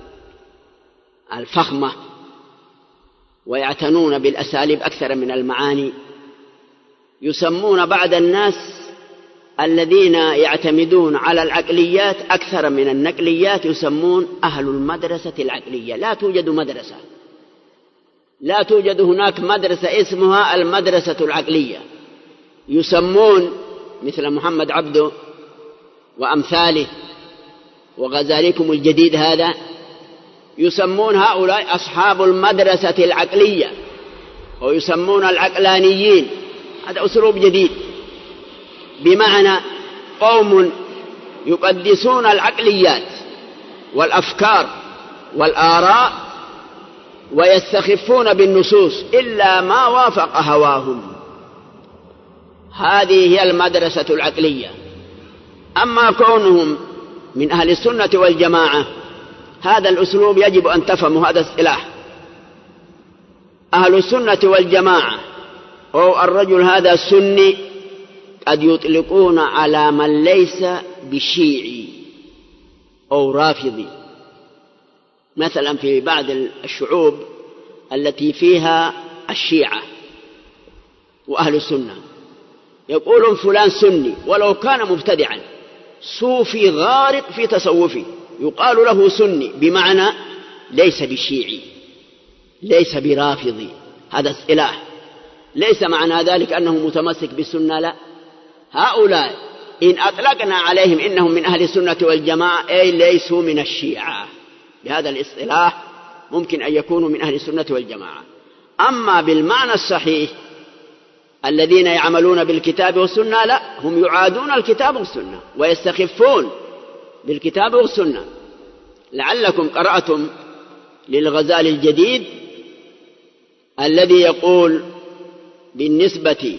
الفخمة ويعتنون بالأساليب أكثر من المعاني. يسمون بعض الناس الذين يعتمدون على العقليات أكثر من النقليات يسمون أهل المدرسة العقلية. لا توجد مدرسة، لا توجد هناك مدرسة اسمها المدرسة العقلية. يسمون مثل محمد عبده وأمثاله وغزاليكم الجديد هذا، يسمون هؤلاء أصحاب المدرسة العقلية ويسمون العقلانيين. هذا أسلوب جديد، بمعنى قوم يقدسون العقليات والأفكار والآراء ويستخفون بالنصوص إلا ما وافق هواهم. هذه هي المدرسة العقلية. أما كونهم من أهل السنة والجماعة هذا الأسلوب يجب أن تفهموا هذا الاصطلاح. أهل السنة والجماعة أو الرجل هذا سني قد يطلقون على من ليس بشيعي أو رافضي. مثلا في بعض الشعوب التي فيها الشيعة وأهل السنة يقولون فلان سني ولو كان مبتدعا، صوفي غارق في تصوفه يقال له سني، بمعنى ليس بشيعي ليس برافضي، هذا اصطلاح، ليس معنى ذلك أنه متمسك بالسنة، لا. هؤلاء إن أطلقنا عليهم إنهم من أهل السنة والجماعة أي ليسوا من الشيعة، بهذا الاصطلاح ممكن أن يكونوا من أهل السنة والجماعة. أما بالمعنى الصحيح الذين يعملون بالكتاب والسنة لا، هم يعادون الكتاب والسنة ويستخفون بالكتاب والسنة. لعلكم قرأتم للغزالي الجديد الذي يقول بالنسبة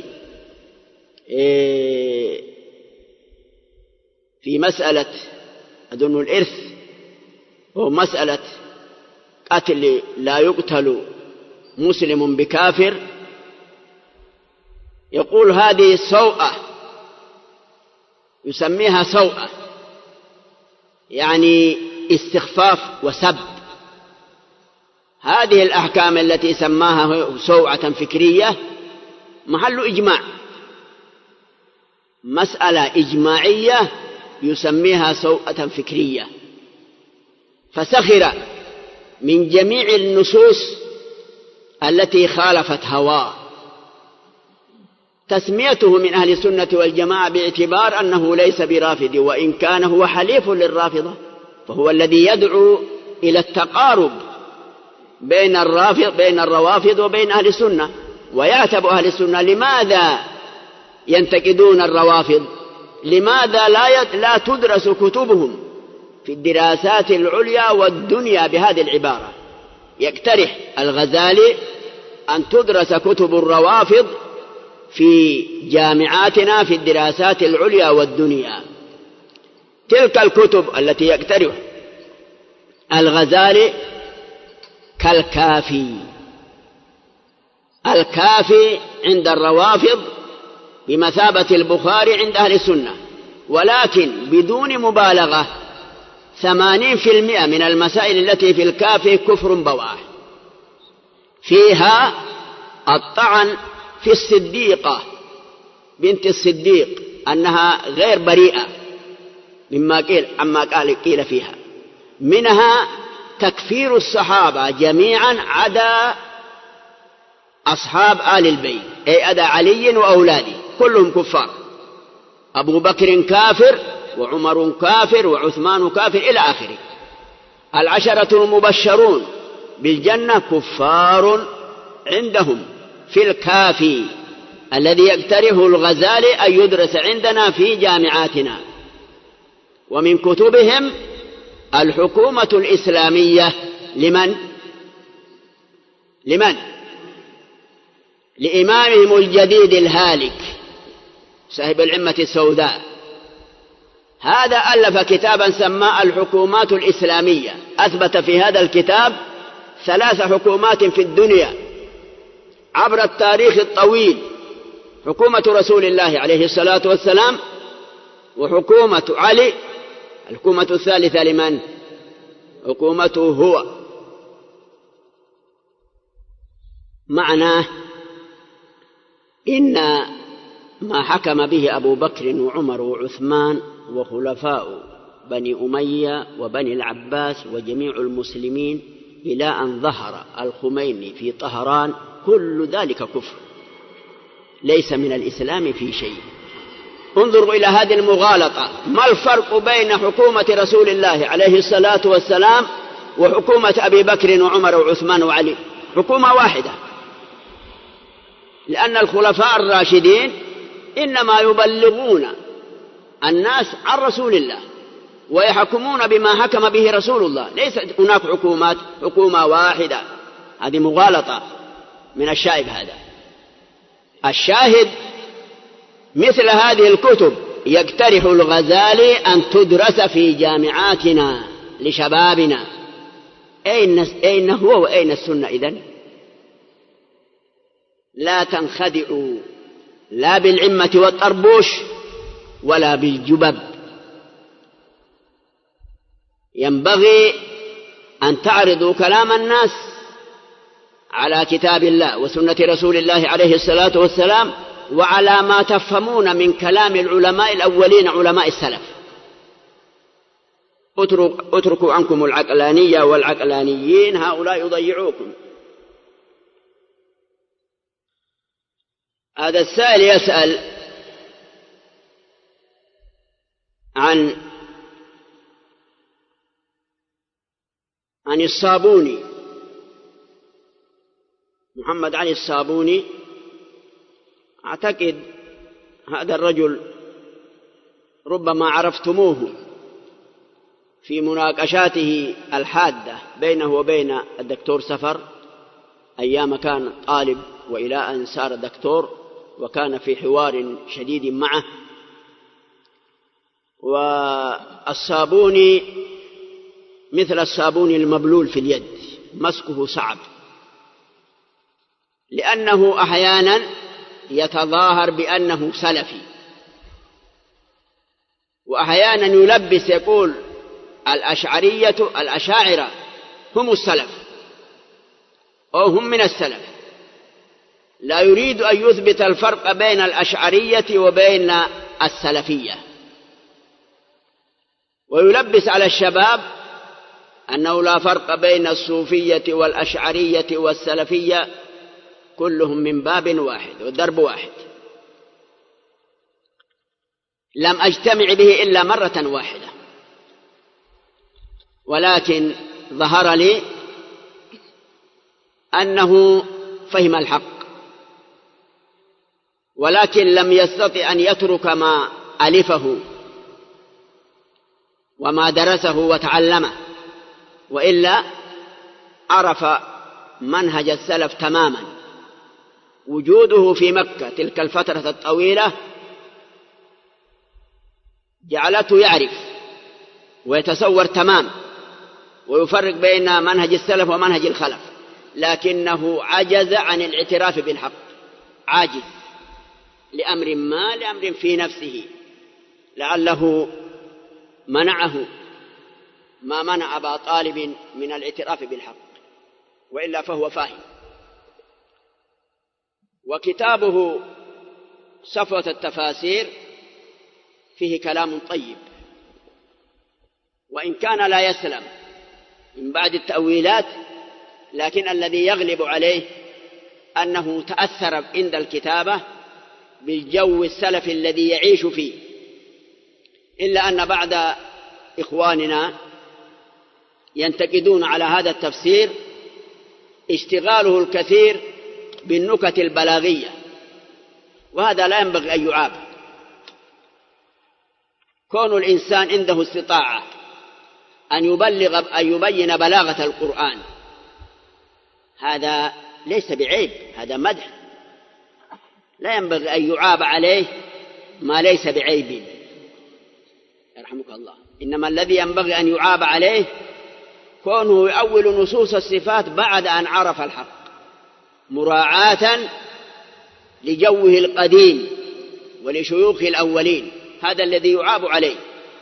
في مسألة أظن الإرث ومسألة قتل لا يقتل مسلم بكافر، يقول هذه سوءة، يسميها سوءة يعني استخفاف وسب. هذه الأحكام التي سماها سوءة فكرية محل إجماع، مسألة إجماعية يسميها سوءة فكرية، فسخر من جميع النصوص التي خالفت هواه. تسميته من أهل السنة والجماعة باعتبار أنه ليس برافض، وإن كان هو حليف للرافضة، فهو الذي يدعو إلى التقارب بين الروافض وبين أهل السنة. ويعتب أهل السنة لماذا ينتقدون الروافض؟ لماذا لا تدرس كتبهم في الدراسات العليا والدنيا بهذه العبارة؟ يقترح الغزالي أن تدرس كتب الروافض في جامعاتنا في الدراسات العليا والدنيا. تلك الكتب التي يقترح الغزالي كالكافي. الكافي عند الروافض بمثابة البخاري عند أهل السنة، ولكن بدون مبالغة 80% من المسائل التي في الكافي كفر بواح. فيها الطعن في الصديقة بنت الصديق أنها غير بريئة عما قيل فيها، منها تكفير الصحابة جميعا عدا أصحاب آل البيت، أي عدا علي وأولاده كلهم كفار، أبو بكر كافر وعمر كافر وعثمان كافر إلى آخره. 10 المبشرون بالجنة كفار عندهم في الكافي الذي يقترحه الغزالي أن يدرس عندنا في جامعاتنا. ومن كتبهم الحكومة الإسلامية لمن؟ لإمامهم الجديد الهالك صاحب العمة السوداء. هذا ألف كتابا سماه الحكومات الإسلامية، أثبت في هذا الكتاب 3 حكومات في الدنيا عبر التاريخ الطويل: حكومة رسول الله عليه الصلاة والسلام، وحكومة علي، الحكومة الثالثة لمن؟ حكومته هو. معناه إن ما حكم به أبو بكر وعمر وعثمان وخلفاء بني أمية وبني العباس وجميع المسلمين إلى أن ظهر الخميني في طهران، كل ذلك كفر ليس من الإسلام في شيء. انظروا إلى هذه المغالطة. ما الفرق بين حكومة رسول الله عليه الصلاة والسلام وحكومة أبي بكر وعمر وعثمان وعلي؟ حكومة واحدة، لأن الخلفاء الراشدين إنما يبلغون الناس عن رسول الله ويحكمون بما حكم به رسول الله، ليس هناك حكومة واحدة. هذه مغالطة من الشائب. هذا الشاهد مثل هذه الكتب يقترح الغزالي أن تدرس في جامعاتنا لشبابنا. أين هو وأين السنة إذن؟ لا تنخدعوا لا بالعمة والطربوش ولا بالجبب. ينبغي أن تعرضوا كلام الناس على كتاب الله وسنة رسول الله عليه الصلاة والسلام، وعلى ما تفهمون من كلام العلماء الأولين علماء السلف. اتركوا عنكم العقلانية والعقلانيين، هؤلاء يضيعوكم. هذا السائل يسأل عن الصابوني، محمد علي الصابوني. أعتقد هذا الرجل ربما عرفتموه في مناقشاته الحادة بينه وبين الدكتور سفر أيام كان طالب وإلى أن صار دكتور، وكان في حوار شديد معه. والصابوني مثل الصابون المبلول في اليد، مسكه صعب، لأنه أحيانا يتظاهر بأنه سلفي، وأحيانا يلبس يقول الأشاعرة هم السلف أو هم من السلف، لا يريد أن يثبت الفرق بين الأشعرية وبين السلفية، ويلبس على الشباب أنه لا فرق بين الصوفية والأشعرية والسلفية، كلهم من باب واحد والدرب واحد. لم أجتمع به إلا مرة واحدة، ولكن ظهر لي أنه فهم الحق، ولكن لم يستطع أن يترك ما ألفه وما درسه وتعلمه، وإلا عرف منهج السلف تماما. وجوده في مكة تلك الفترة الطويلة جعلته يعرف ويتصور تمام، ويفرق بين منهج السلف ومنهج الخلف، لكنه عجز عن الاعتراف بالحق، عاجز لأمر في نفسه، لعله منعه ما منع أبا طالب من الاعتراف بالحق، وإلا فهو فاهم. وكتابه صفوة التفاسير فيه كلام طيب، وإن كان لا يسلم من بعد التأويلات، لكن الذي يغلب عليه أنه تأثر عند الكتابة بالجو السلفي الذي يعيش فيه، إلا أن بعض إخواننا ينتقدون على هذا التفسير اشتغاله الكثير بالنكت البلاغية، وهذا لا ينبغي أن يعاب. كون الإنسان عنده استطاعة أن يبين بلاغة القرآن، هذا ليس بعيب، هذا مدح، لا ينبغي أن يعاب عليه ما ليس بعيب، يرحمك الله. إنما الذي ينبغي أن يعاب عليه كونه يؤول نصوص الصفات بعد أن عرف الحق، مراعاة لجوه القديم ولشيوخ الأولين، هذا الذي يعاب عليه.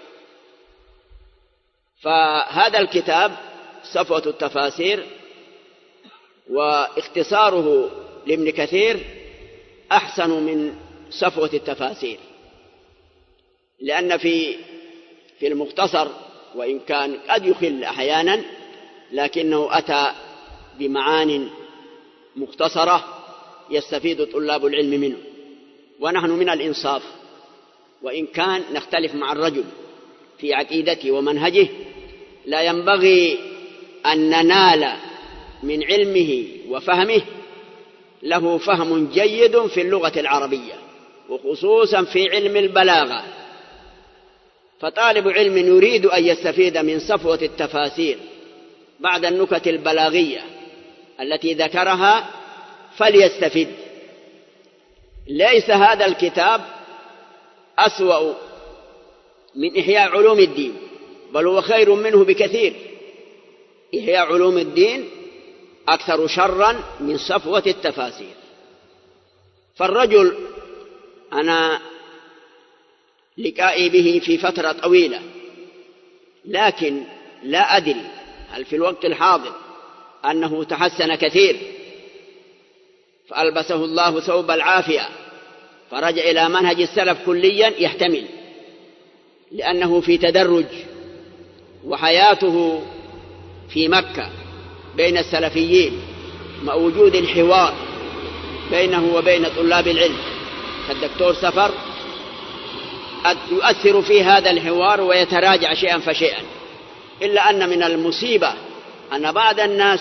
فهذا الكتاب صفوة التفاسير واختصاره لابن كثير أحسن من صفوة التفاسير، لأن في المختصر وإن كان قد يخل أحيانا، لكنه أتى بمعان مختصرة يستفيد طلاب العلم منه. ونحن من الإنصاف، وإن كان نختلف مع الرجل في عقيدته ومنهجه، لا ينبغي أن ننال من علمه وفهمه له فهم جيد في اللغة العربية، وخصوصا في علم البلاغة. فطالب علم يريد أن يستفيد من صفوة التفاسير بعد النكت البلاغية التي ذكرها فليستفيد. ليس هذا الكتاب أسوأ من إحياء علوم الدين، بل هو خير منه بكثير. إحياء علوم الدين أكثر شرا من صفوة التفاسير. فالرجل أنا لقائي به في فترة طويلة، لكن لا أدري هل في الوقت الحاضر أنه تحسن كثير فألبسه الله ثوب العافية فرجع إلى منهج السلف كليا، يحتمل، لأنه في تدرج وحياته في مكة بين السلفيين مع وجود الحوار بينه وبين طلاب العلم كالدكتور سفر قد يؤثر في هذا الحوار ويتراجع شيئا فشيئا، إلا أن من المصيبة أن بعض الناس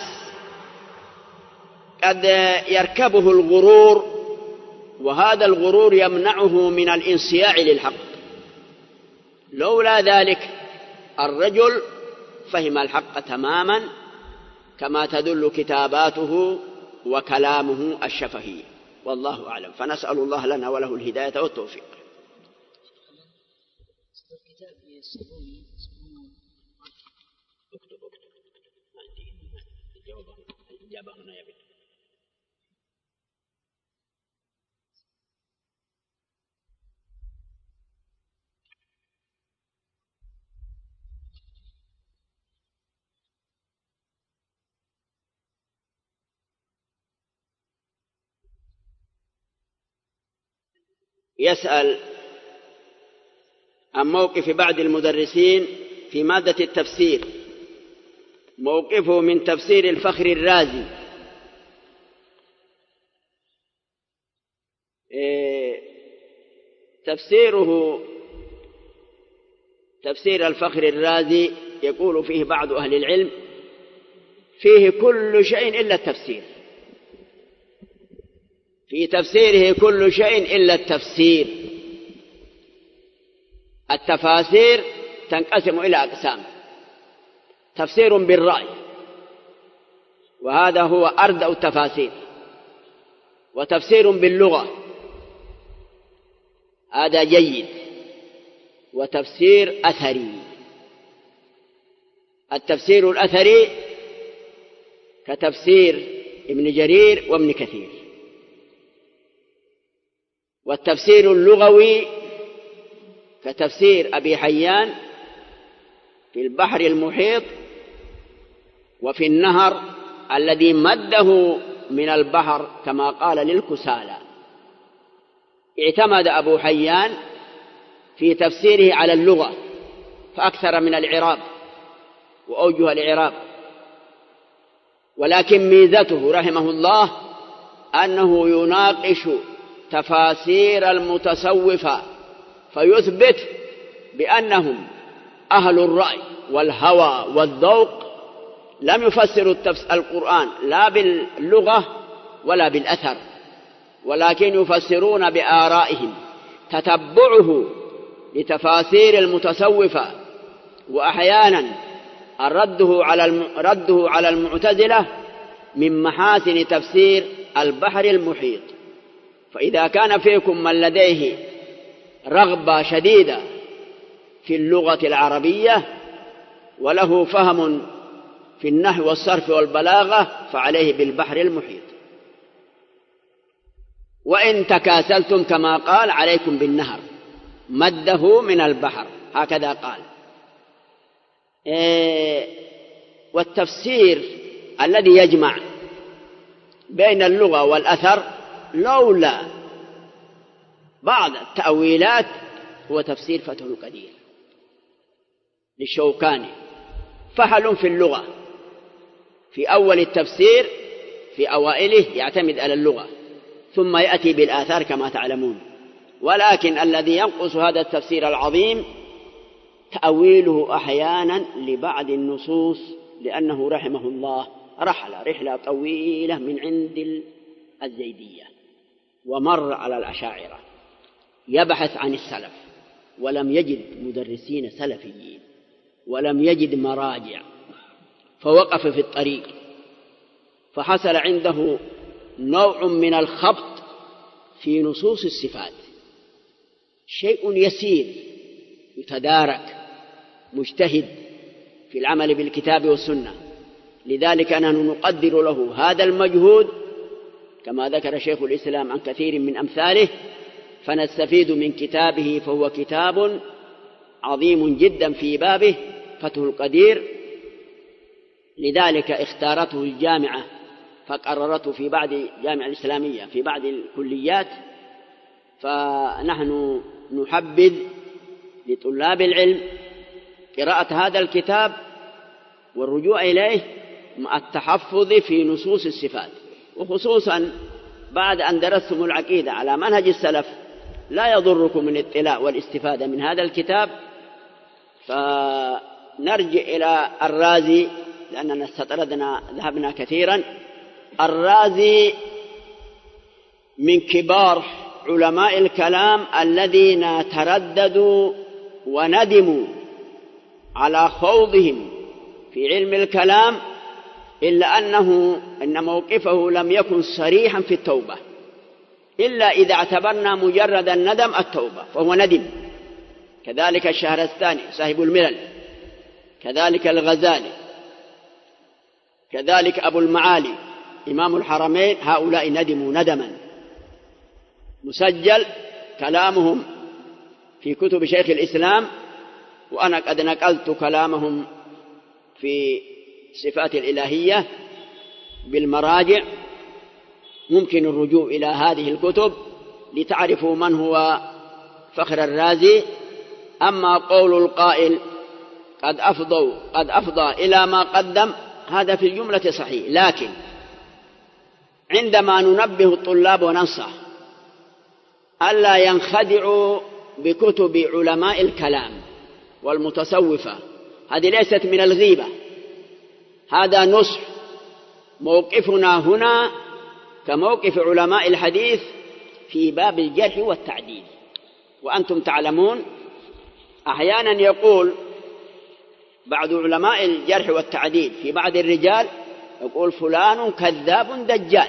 قد يركبه الغرور، وهذا الغرور يمنعه من الانصياع للحق. لولا ذلك الرجل فهم الحق تماما كما تدل كتاباته وكلامه الشفهي، والله أعلم. فنسأل الله لنا وله الهداية والتوفيق. يسأل عن موقف بعض المدرسين في مادة التفسير، موقفه من تفسير الفخر الرازي. تفسير الفخر الرازي يقول فيه بعض أهل العلم فيه كل شيء إلا التفسير، في تفسيره كل شيء إلا التفسير. التفاسير تنقسم إلى أقسام: تفسير بالرأي، وهذا هو أردأ التفاسير، وتفسير باللغة، هذا جيد، وتفسير أثري. التفسير الأثري كتفسير ابن جرير وابن كثير. والتفسير اللغوي كتفسير أبي حيان في البحر المحيط وفي النهر الذي مده من البحر كما قال للكسالى. اعتمد أبو حيان في تفسيره على اللغة فأكثر من الإعراب وأوجه الإعراب، ولكن ميزته رحمه الله أنه يناقش تفاسير المتصوفة فيثبت بأنهم أهل الرأي والهوى والذوق، لم يفسروا القرآن لا باللغة ولا بالأثر، ولكن يفسرون بآرائهم. تتبعه لتفاسير المتصوفة وأحيانا رده على المعتزلة من محاسن تفسير البحر المحيط. فإذا كان فيكم من لديه رغبة شديدة في اللغة العربية وله فهم في النحو والصرف والبلاغة فعليه بالبحر المحيط، وإن تكاسلتم كما قال عليكم بالنهر مده من البحر، هكذا قال. والتفسير الذي يجمع بين اللغة والأثر لولا بعض التأويلات هو تفسير فتح القدير للشوكاني. فحل في اللغة في أول التفسير، في أوائله يعتمد على اللغة ثم يأتي بالآثار كما تعلمون، ولكن الذي ينقص هذا التفسير العظيم تأويله أحيانا لبعض النصوص، لأنه رحمه الله رحل رحلة طويلة من عند الزيدية ومر على الأشاعرة يبحث عن السلف، ولم يجد مدرسين سلفيين ولم يجد مراجع، فوقف في الطريق فحصل عنده نوع من الخبط في نصوص الصفات، شيء يسير يتدارك مجتهد في العمل بالكتاب والسنة. لذلك نحن نقدر له هذا المجهود كما ذكر شيخ الإسلام عن كثير من أمثاله، فنستفيد من كتابه، فهو كتاب عظيم جدا في بابه فتح القدير. لذلك اختارته الجامعة فقررته في بعض الجامعة الإسلامية في بعض الكليات، فنحن نحبذ لطلاب العلم قراءة هذا الكتاب والرجوع إليه مع التحفظ في نصوص الصفات، وخصوصا بعد أن درستم العقيدة على منهج السلف لا يضركم الاطلاع والاستفادة من هذا الكتاب. فنرجع إلى الرازي لأننا ذهبنا كثيرا. الرازي من كبار علماء الكلام الذين ترددوا وندموا على خوضهم في علم الكلام، إلا إن موقفه لم يكن صريحا في التوبة، إلا إذا اعتبرنا مجرد الندم التوبة فهو ندم. كذلك الشهرستاني صاحب الملل، كذلك الغزالي، كذلك أبو المعالي إمام الحرمين، هؤلاء ندموا ندما مسجل كلامهم في كتب شيخ الإسلام، وأنا قد نقلت كلامهم في صفات الإلهية بالمراجع. ممكن الرجوع إلى هذه الكتب لتعرفوا من هو فخر الرازي. أما قول القائل قد أفضى إلى ما قدم، هذا في الجملة صحيح، لكن عندما ننبه الطلاب وننصح ألا ينخدعوا بكتب علماء الكلام والمتصوفة، هذه ليست من الغيبة، هذا نصح. موقفنا هنا كموقف علماء الحديث في باب الجرح والتعديل. وأنتم تعلمون أحيانا يقول بعض علماء الجرح والتعديل في بعض الرجال، يقول فلان كذاب دجال،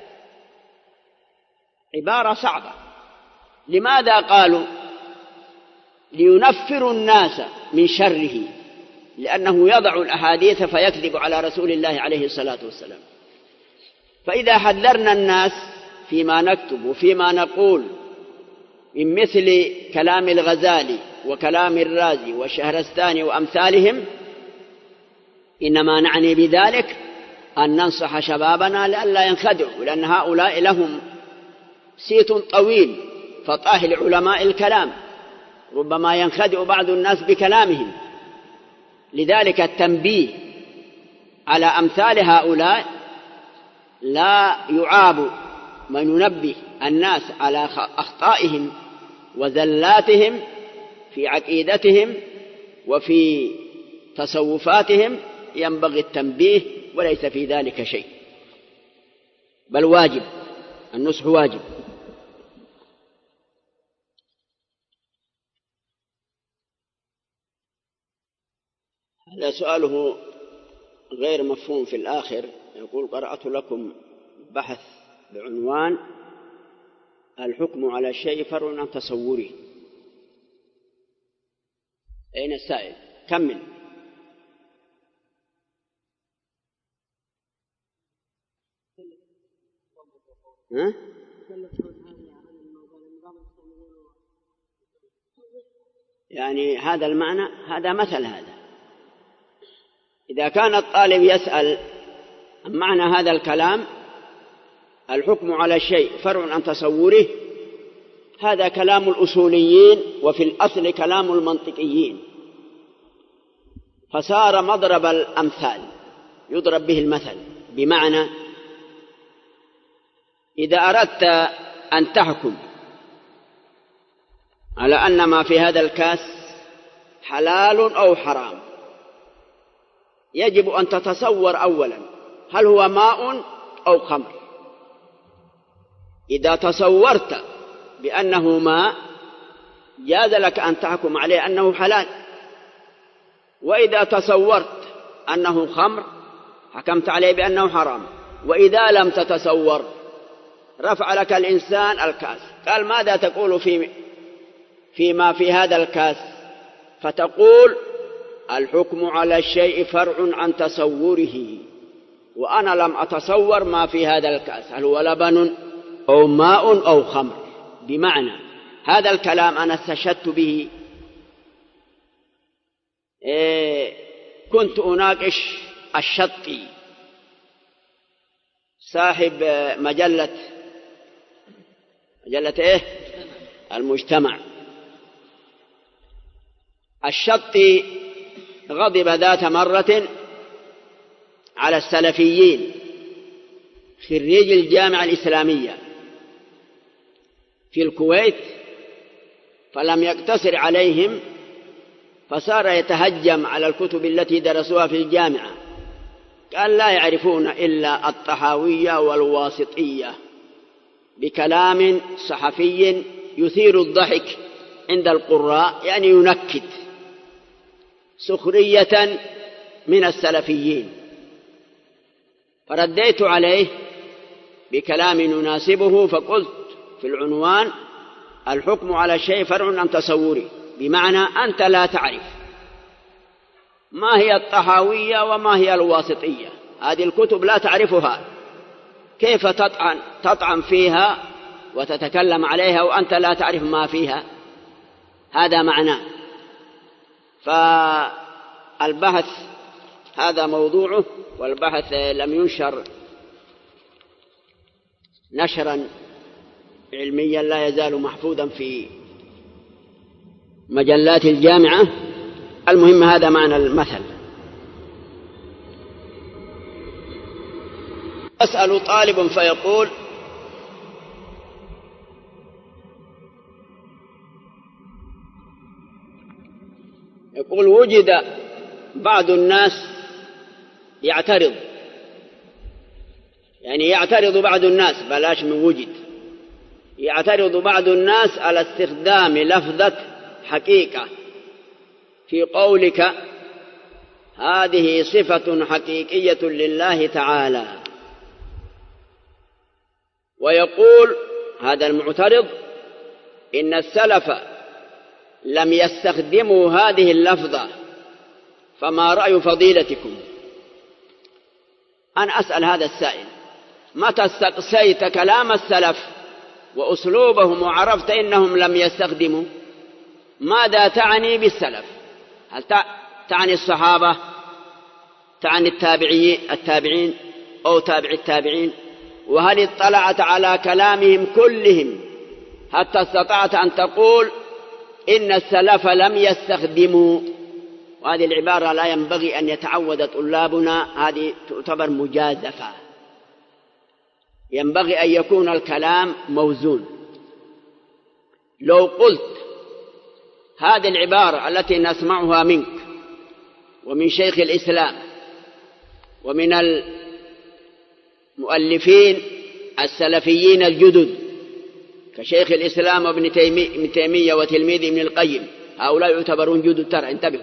عبارة صعبة. لماذا قالوا؟ لينفروا الناس من شره، لأنه يضع الأحاديث فيكذب على رسول الله عليه الصلاة والسلام. فإذا حذرنا الناس فيما نكتب وفيما نقول من مثل كلام الغزالي وكلام الرازي والشهرستاني وأمثالهم، إنما نعني بذلك أن ننصح شبابنا لئلا ينخدعوا، لأن هؤلاء لهم سيت طويل فطاهل علماء الكلام، ربما ينخدع بعض الناس بكلامهم. لذلك التنبيه على أمثال هؤلاء، لا يعاب من ينبه الناس على أخطائهم وزلاتهم في عقيدتهم وفي تصوفاتهم، ينبغي التنبيه وليس في ذلك شيء، بل واجب، النصح واجب. هذا سؤاله غير مفهوم في الآخر. يقول قرأت لكم بحث بعنوان الحكم على الشيء فرع عن تصوره. أين السائل؟ كمل. ها؟ يعني هذا المعنى، هذا مثل هذا. إذا كان الطالب يسأل عن معنى هذا الكلام، الحكم على الشيء فرع عن تصوره، هذا كلام الأصوليين، وفي الأصل كلام المنطقيين، فصار مضرب الأمثال، يضرب به المثل. بمعنى إذا أردت أن تحكم على أن ما في هذا الكاس حلال أو حرام، يجب أن تتصور أولا هل هو ماء أو خمر. إذا تصورت بأنه ماء جاز لك أن تحكم عليه أنه حلال، وإذا تصورت أنه خمر حكمت عليه بأنه حرام. وإذا لم تتصور، رفع لك الإنسان الكاس، قال ماذا تقول فيما في هذا الكاس؟ فتقول الحكم على الشيء فرع عن تصوره، وأنا لم أتصور ما في هذا الكاس هل هو لبن أو ماء أو خمر. بمعنى هذا الكلام أنا استشهدت به، كنت أناقش الشطي صاحب مجلة المجتمع. الشطي غضب ذات مرة على السلفيين خريج الجامعة الإسلامية في الكويت، فلم يقتصر عليهم، فصار يتهجم على الكتب التي درسوها في الجامعة. قال لا يعرفون إلا الطحاوية والواسطية، بكلام صحفي يثير الضحك عند القراء، يعني ينكت سخرية من السلفيين. فرديت عليه بكلام يناسبه، فقلت في العنوان: الحكم على الشيء فرع عن تصوري، بمعنى أنت لا تعرف ما هي الطحاوية وما هي الواسطية، هذه الكتب لا تعرفها، كيف تطعن فيها وتتكلم عليها وأنت لا تعرف ما فيها؟ هذا معناه. فالبحث هذا موضوعه، والبحث لم ينشر نشرا علميا لا يزال محفوظا في مجلات الجامعة. المهم هذا معنى المثل. أسأل طالب فيقول: وجد بعض الناس يعترض، يعني يعترض بعض الناس، بلاش من وجد، يعترض بعض الناس على استخدام لفظة حقيقة في قولك هذه صفة حقيقية لله تعالى، ويقول هذا المعترض إن السلف لم يستخدموا هذه اللفظة، فما رأي فضيلتكم؟ أنا أسأل هذا السائل: متى استقصيت كلام السلف وأسلوبهم وعرفت إنهم لم يستخدموا؟ ماذا تعني بالسلف؟ هل تعني الصحابة؟ تعني التابعين أو تابع التابعين؟ وهل اطلعت على كلامهم كلهم حتى استطعت أن تقول إن السلف لم يستخدموا؟ وهذه العبارة لا ينبغي أن يتعود طلابنا، هذه تعتبر مجازفة. ينبغي أن يكون الكلام موزون. لو قلت هذه العبارة التي نسمعها منك ومن شيخ الإسلام ومن المؤلفين السلفيين الجدد كشيخ الإسلام وابن تيمية وتلميذ ابن القيم، هؤلاء يعتبرون جدد، ترى انتبهوا،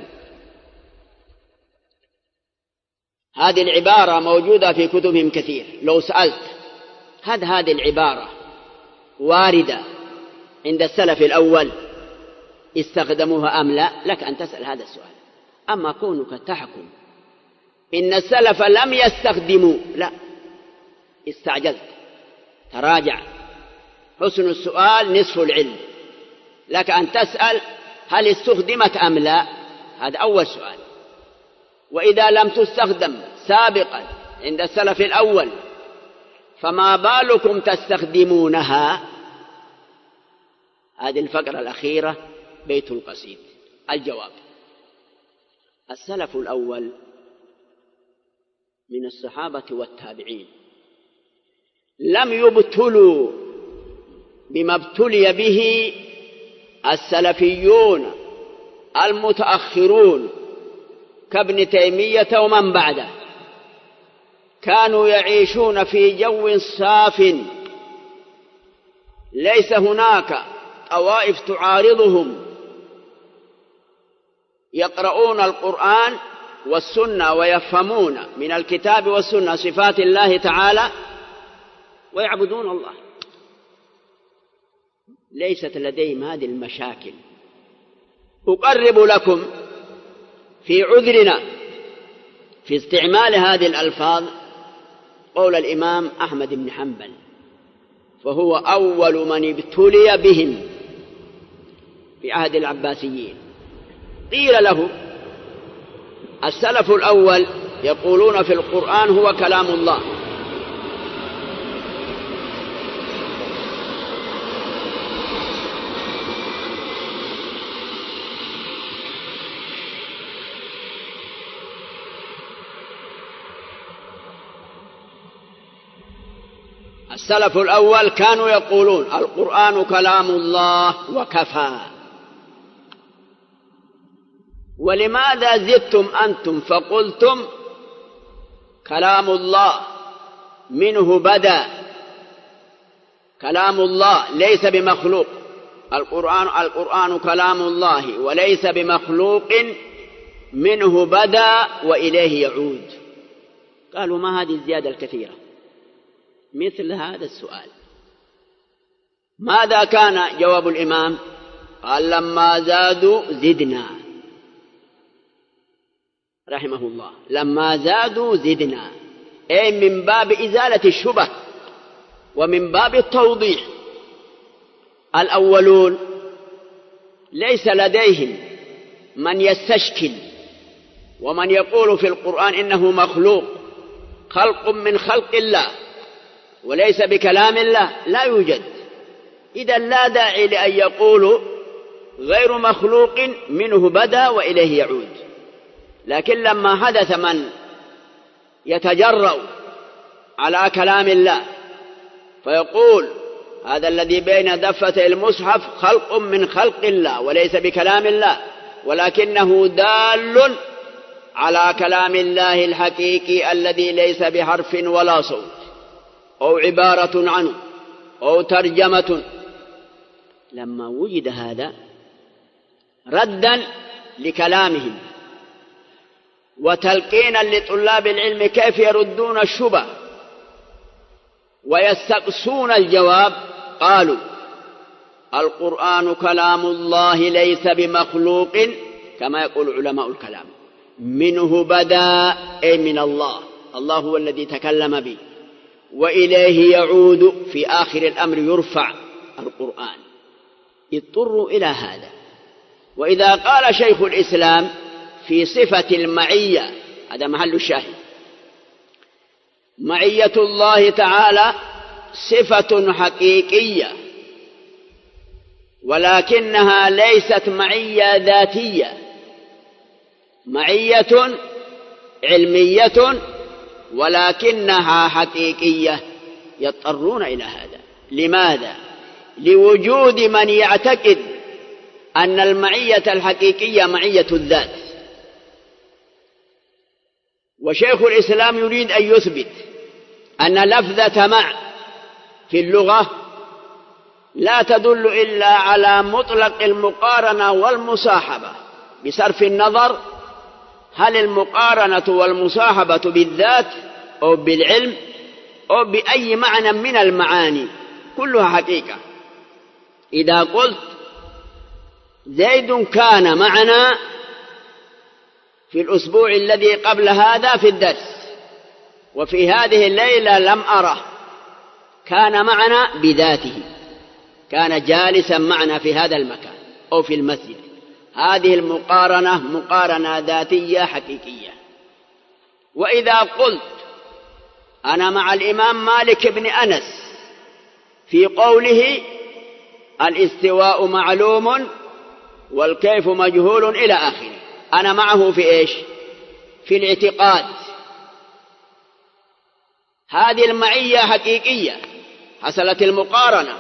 هذه العبارة موجودة في كتبهم كثير. لو سألت هل هذه العبارة واردة عند السلف الأول استخدموها أم لا، لك أن تسأل هذا السؤال. أما كونك تحكم إن السلف لم يستخدموا، لا، استعجلت، تراجع. حسن السؤال نصف العلم. لك أن تسأل هل استخدمت أم لا، هذا أول سؤال. وإذا لم تستخدم سابقا عند السلف الأول فما بالكم تستخدمونها؟ هذه الفقرة الأخيرة بيت القصيد. الجواب: السلف الأول من الصحابة والتابعين لم يبتلوا بما ابتلي به السلفيون المتأخرون كابن تيمية ومن بعده. كانوا يعيشون في جو صاف، ليس هناك طوائف تعارضهم، يقرؤون القرآن والسنة ويفهمون من الكتاب والسنة صفات الله تعالى ويعبدون الله. ليست لديهم هذه المشاكل. أقرب لكم في عذرنا في استعمال هذه الألفاظ قول الإمام أحمد بن حنبل، فهو أول من ابتلي بهم في عهد العباسيين. قيل له: السلف الأول يقولون في القرآن هو كلام الله، السلف الأول كانوا يقولون القرآن كلام الله وكفى. ولماذا زدتم أنتم فقلتم كلام الله منه بدأ؟ كلام الله ليس بمخلوق. القرآن كلام الله وليس بمخلوق، منه بدأ وإليه يعود. قالوا ما هذه الزيادة الكثيرة؟ مثل هذا السؤال ماذا كان جواب الإمام؟ قال لما زادوا زدنا، رحمه الله، لما زادوا زدنا، أي من باب إزالة الشبه ومن باب التوضيح. الأولون ليس لديهم من يستشكل ومن يقول في القرآن إنه مخلوق، خلق من خلق الله وليس بكلام الله، لا يوجد. إذا لا داعي لأن يقولوا غير مخلوق منه بدأ وإليه يعود. لكن لما حدث من يتجرأ على كلام الله فيقول هذا الذي بين دفتي المصحف خلق من خلق الله وليس بكلام الله، ولكنه دال على كلام الله الحقيقي الذي ليس بحرف ولا صوت أو عبارة عنه أو ترجمة. لما وجد هذا ردا لكلامهم وتلقينا لطلاب العلم كيف يردون الشبه ويستقصون الجواب، قالوا القرآن كلام الله ليس بمخلوق كما يقول علماء الكلام، منه بدأ أي من الله، الله هو الذي تكلم به، وإليه يعود، في آخر الأمر يرفع القرآن. اضطروا إلى هذا. وإذا قال شيخ الإسلام في صفة المعية، هذا محل الشاهد، معية الله تعالى صفة حقيقية ولكنها ليست معية ذاتية، معية علمية ولكنها حقيقية. يضطرون إلى هذا. لماذا؟ لوجود من يعتقد أن المعية الحقيقية معية الذات. وشيخ الإسلام يريد أن يثبت أن لفظة مع في اللغة لا تدل إلا على مطلق المقارنة والمصاحبة، بصرف النظر هل المقارنة والمصاحبة بالذات أو بالعلم أو بأي معنى من المعاني، كلها حقيقة. إذا قلت زيد كان معنا في الأسبوع الذي قبل هذا في الدرس، وفي هذه الليلة لم أره، كان معنا بذاته، كان جالسا معنا في هذا المكان أو في المسجد. هذه المقارنة مقارنة ذاتية حقيقية. وإذا قلت أنا مع الإمام مالك بن أنس في قوله الاستواء معلوم والكيف مجهول إلى آخره، أنا معه في إيش؟ في الاعتقاد. هذه المعية حقيقية، حصلت المقارنة.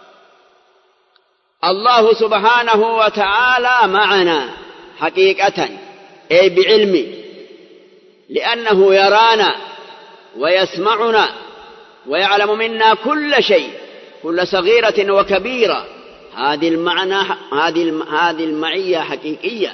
الله سبحانه وتعالى معنا حقيقة أي بعلمه، لأنه يرانا ويسمعنا ويعلم منا كل شيء، كل صغيرة وكبيرة. هذه المعية حقيقية.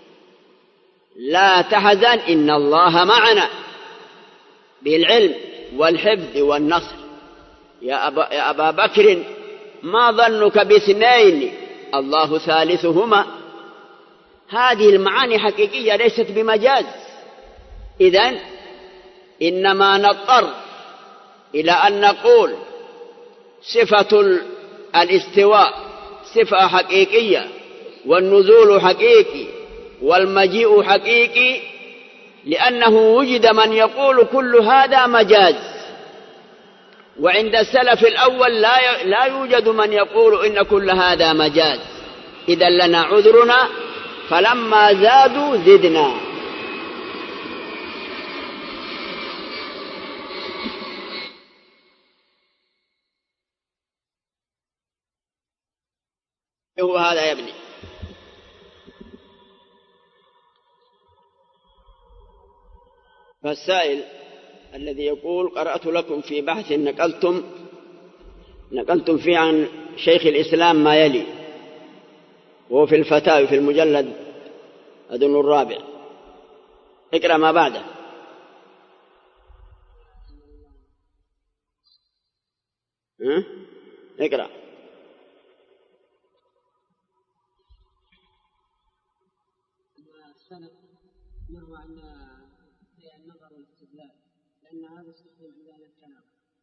لا تحزن إن الله معنا بالعلم والحفظ والنصر. يا أبا بكر ما ظنك باثنين الله ثالثهما. هذه المعاني حقيقية ليست بمجاز. إذن إنما نضطر إلى أن نقول صفة الاستواء صفة حقيقية، والنزول حقيقي، والمجيء حقيقي، لأنه وجد من يقول كل هذا مجاز. وعند السلف الأول لا يوجد من يقول إن كل هذا مجاز. إذا لنا عذرنا، فلما زادوا زدنا. هو هذا يا ابني. فالسائل الذي يقول قرأت لكم في بحث نقلتم فيه عن شيخ الإسلام ما يلي، وهو في الفتاوي في المجلد أظن الرابع. اقرأ ما بعده. اقرأ. السلف نروى عن النظر والاستدلال، لأن هذا استخدم في هذا الكلام.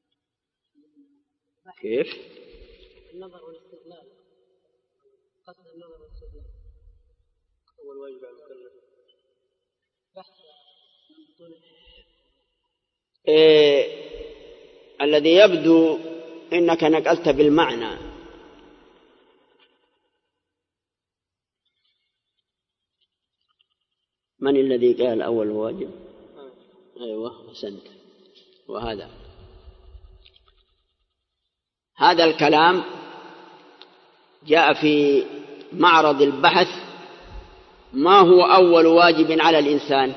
كيف؟ النظر والاستدلال، قصد النظر والاستدلال أول واجب على المكلف. الذي يبدو إنك نقلت بالمعنى. من الذي قال أول واجب؟ أيوة أحسنت. هذا الكلام جاء في معرض البحث. ما هو أول واجب على الإنسان؟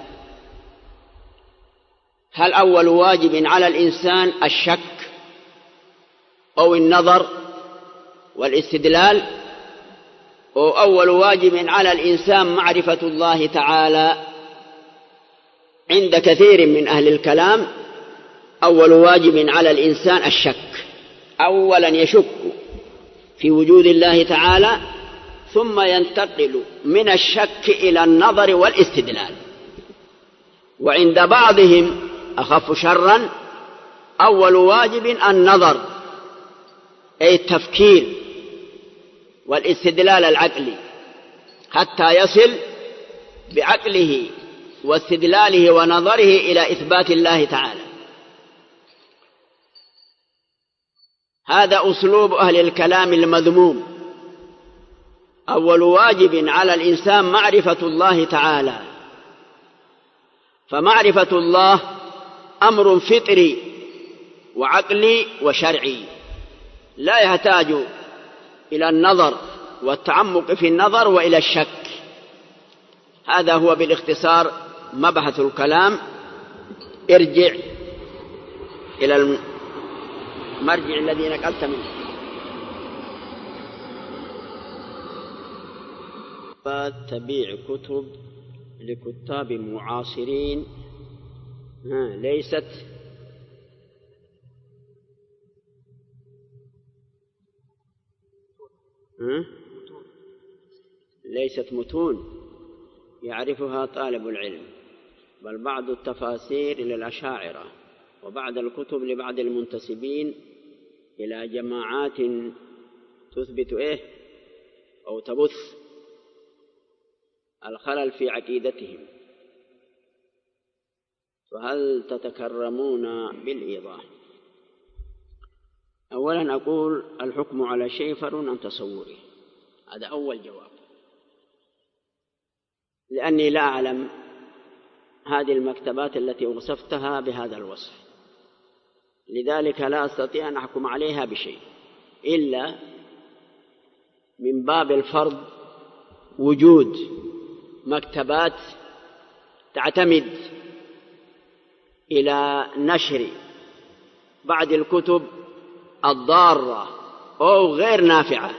هل أول واجب على الإنسان الشك أو النظر والاستدلال، أو أول واجب على الإنسان معرفة الله تعالى؟ عند كثير من أهل الكلام أول واجب على الإنسان الشك. أولا يشك في وجود الله تعالى، ثم ينتقل من الشك إلى النظر والاستدلال. وعند بعضهم أخف شرا أول واجب النظر، أي التفكير والاستدلال العقلي، حتى يصل بعقله واستدلاله ونظره إلى إثبات الله تعالى. هذا أسلوب أهل الكلام المذموم. أول واجب على الإنسان معرفة الله تعالى، فمعرفة الله أمر فطري وعقلي وشرعي، لا يحتاج إلى النظر والتعمق في النظر وإلى الشك. هذا هو بالاختصار مبحث الكلام. ارجع إلى المرجع الذي نقلت منه. تبيع كتب لكتاب معاصرين ليست متون يعرفها طالب العلم، بل بعض التفاسير للأشاعرة، وبعض الكتب لبعض المنتسبين إلى جماعات تثبت أو تبث الخلل في عقيدتهم. فهل تتكرمون بالإيضاح؟ أولا أقول الحكم على شيء فرع عن تصوره، هذا أول جواب، لأني لا أعلم هذه المكتبات التي وصفتها بهذا الوصف، لذلك لا أستطيع أن أحكم عليها بشيء إلا من باب الفرض وجود مكتبات تعتمد إلى نشر بعض الكتب الضارة أو غير نافعة،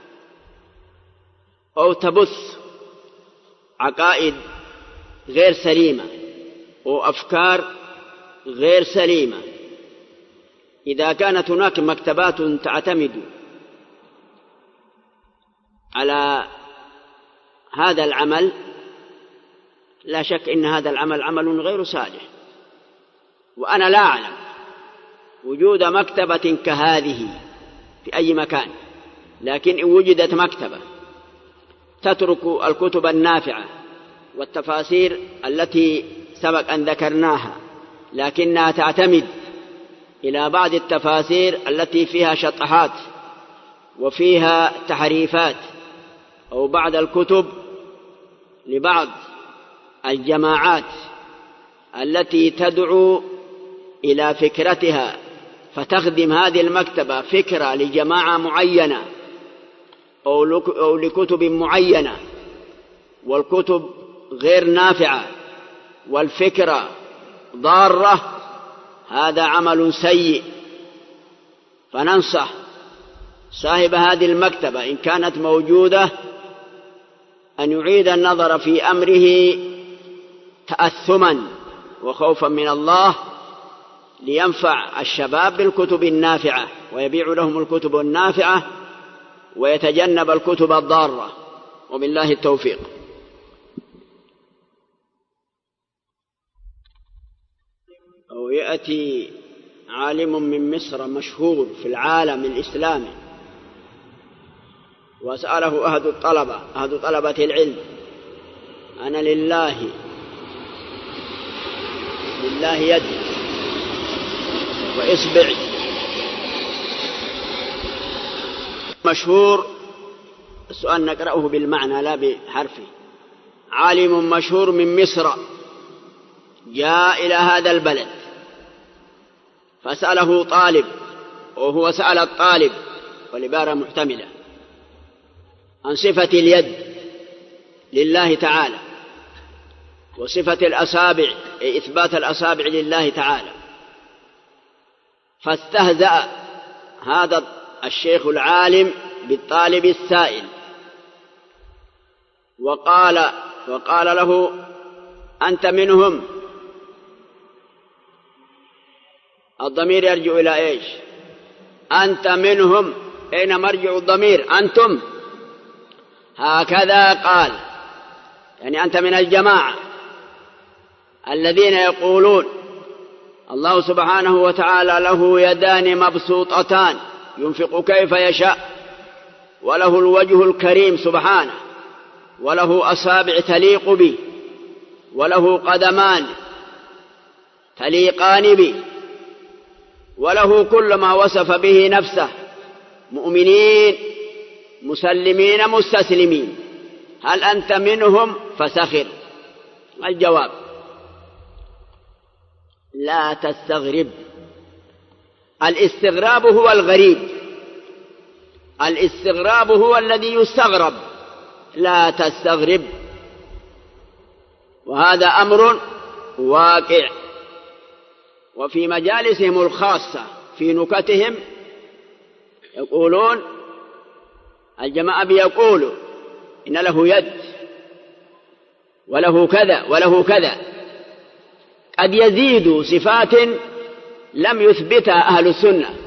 أو تبث عقائد غير سليمة أو أفكار غير سليمة. إذا كانت هناك مكتبات تعتمد على هذا العمل، لا شك إن هذا العمل عمل غير صالح. وأنا لا أعلم وجود مكتبة كهذه في أي مكان، لكن إن وجدت مكتبة تترك الكتب النافعة والتفاسير التي سبق أن ذكرناها، لكنها تعتمد إلى بعض التفاسير التي فيها شطحات وفيها تحريفات، أو بعض الكتب لبعض الجماعات التي تدعو إلى فكرتها، فتخدم هذه المكتبة فكرة لجماعة معينة أو لكتب معينة، والكتب غير نافعة والفكرة ضارة، هذا عمل سيء. فننصح صاحب هذه المكتبة إن كانت موجودة أن يعيد النظر في أمره تأثما وخوفا من الله، لينفع الشباب بالكتب النافعة ويبيع لهم الكتب النافعة ويتجنب الكتب الضارة، وبالله التوفيق. أو يأتي عالم من مصر مشهور في العالم الإسلامي وسأله أحد طلبة العلم: أنا لله يد وإصبع، مشهور، السؤال نقرأه بالمعنى لا بحرفه. عالم مشهور من مصر جاء إلى هذا البلد فسأله طالب، وهو سأل الطالب والعبارة محتملة عن صفة اليد لله تعالى وصفة الأصابع، إثبات الأصابع لله تعالى. فاستهزأ هذا الشيخ العالم بالطالب السائل وقال له: أنت منهم. الضمير يرجع إلى إيش؟ أنت منهم. أين مرجع الضمير؟ أنتم. هكذا قال، يعني أنت من الجماعة الذين يقولون الله سبحانه وتعالى له يدان مبسوطتان ينفق كيف يشاء، وله الوجه الكريم سبحانه، وله أصابع تليق به، وله قدمان تليقان به، وله كل ما وصف به نفسه، مؤمنين مسلمين مستسلمين. هل أنت منهم؟ فسخر. الجواب: لا تستغرب. الاستغراب هو الغريب، الاستغراب هو الذي يستغرب، لا تستغرب. وهذا أمر واقع. وفي مجالسهم الخاصة في نكتهم يقولون، الجماعة بيقولوا إن له يد وله كذا وله كذا، قد يزيد صفات لم يثبتها أهل السنة،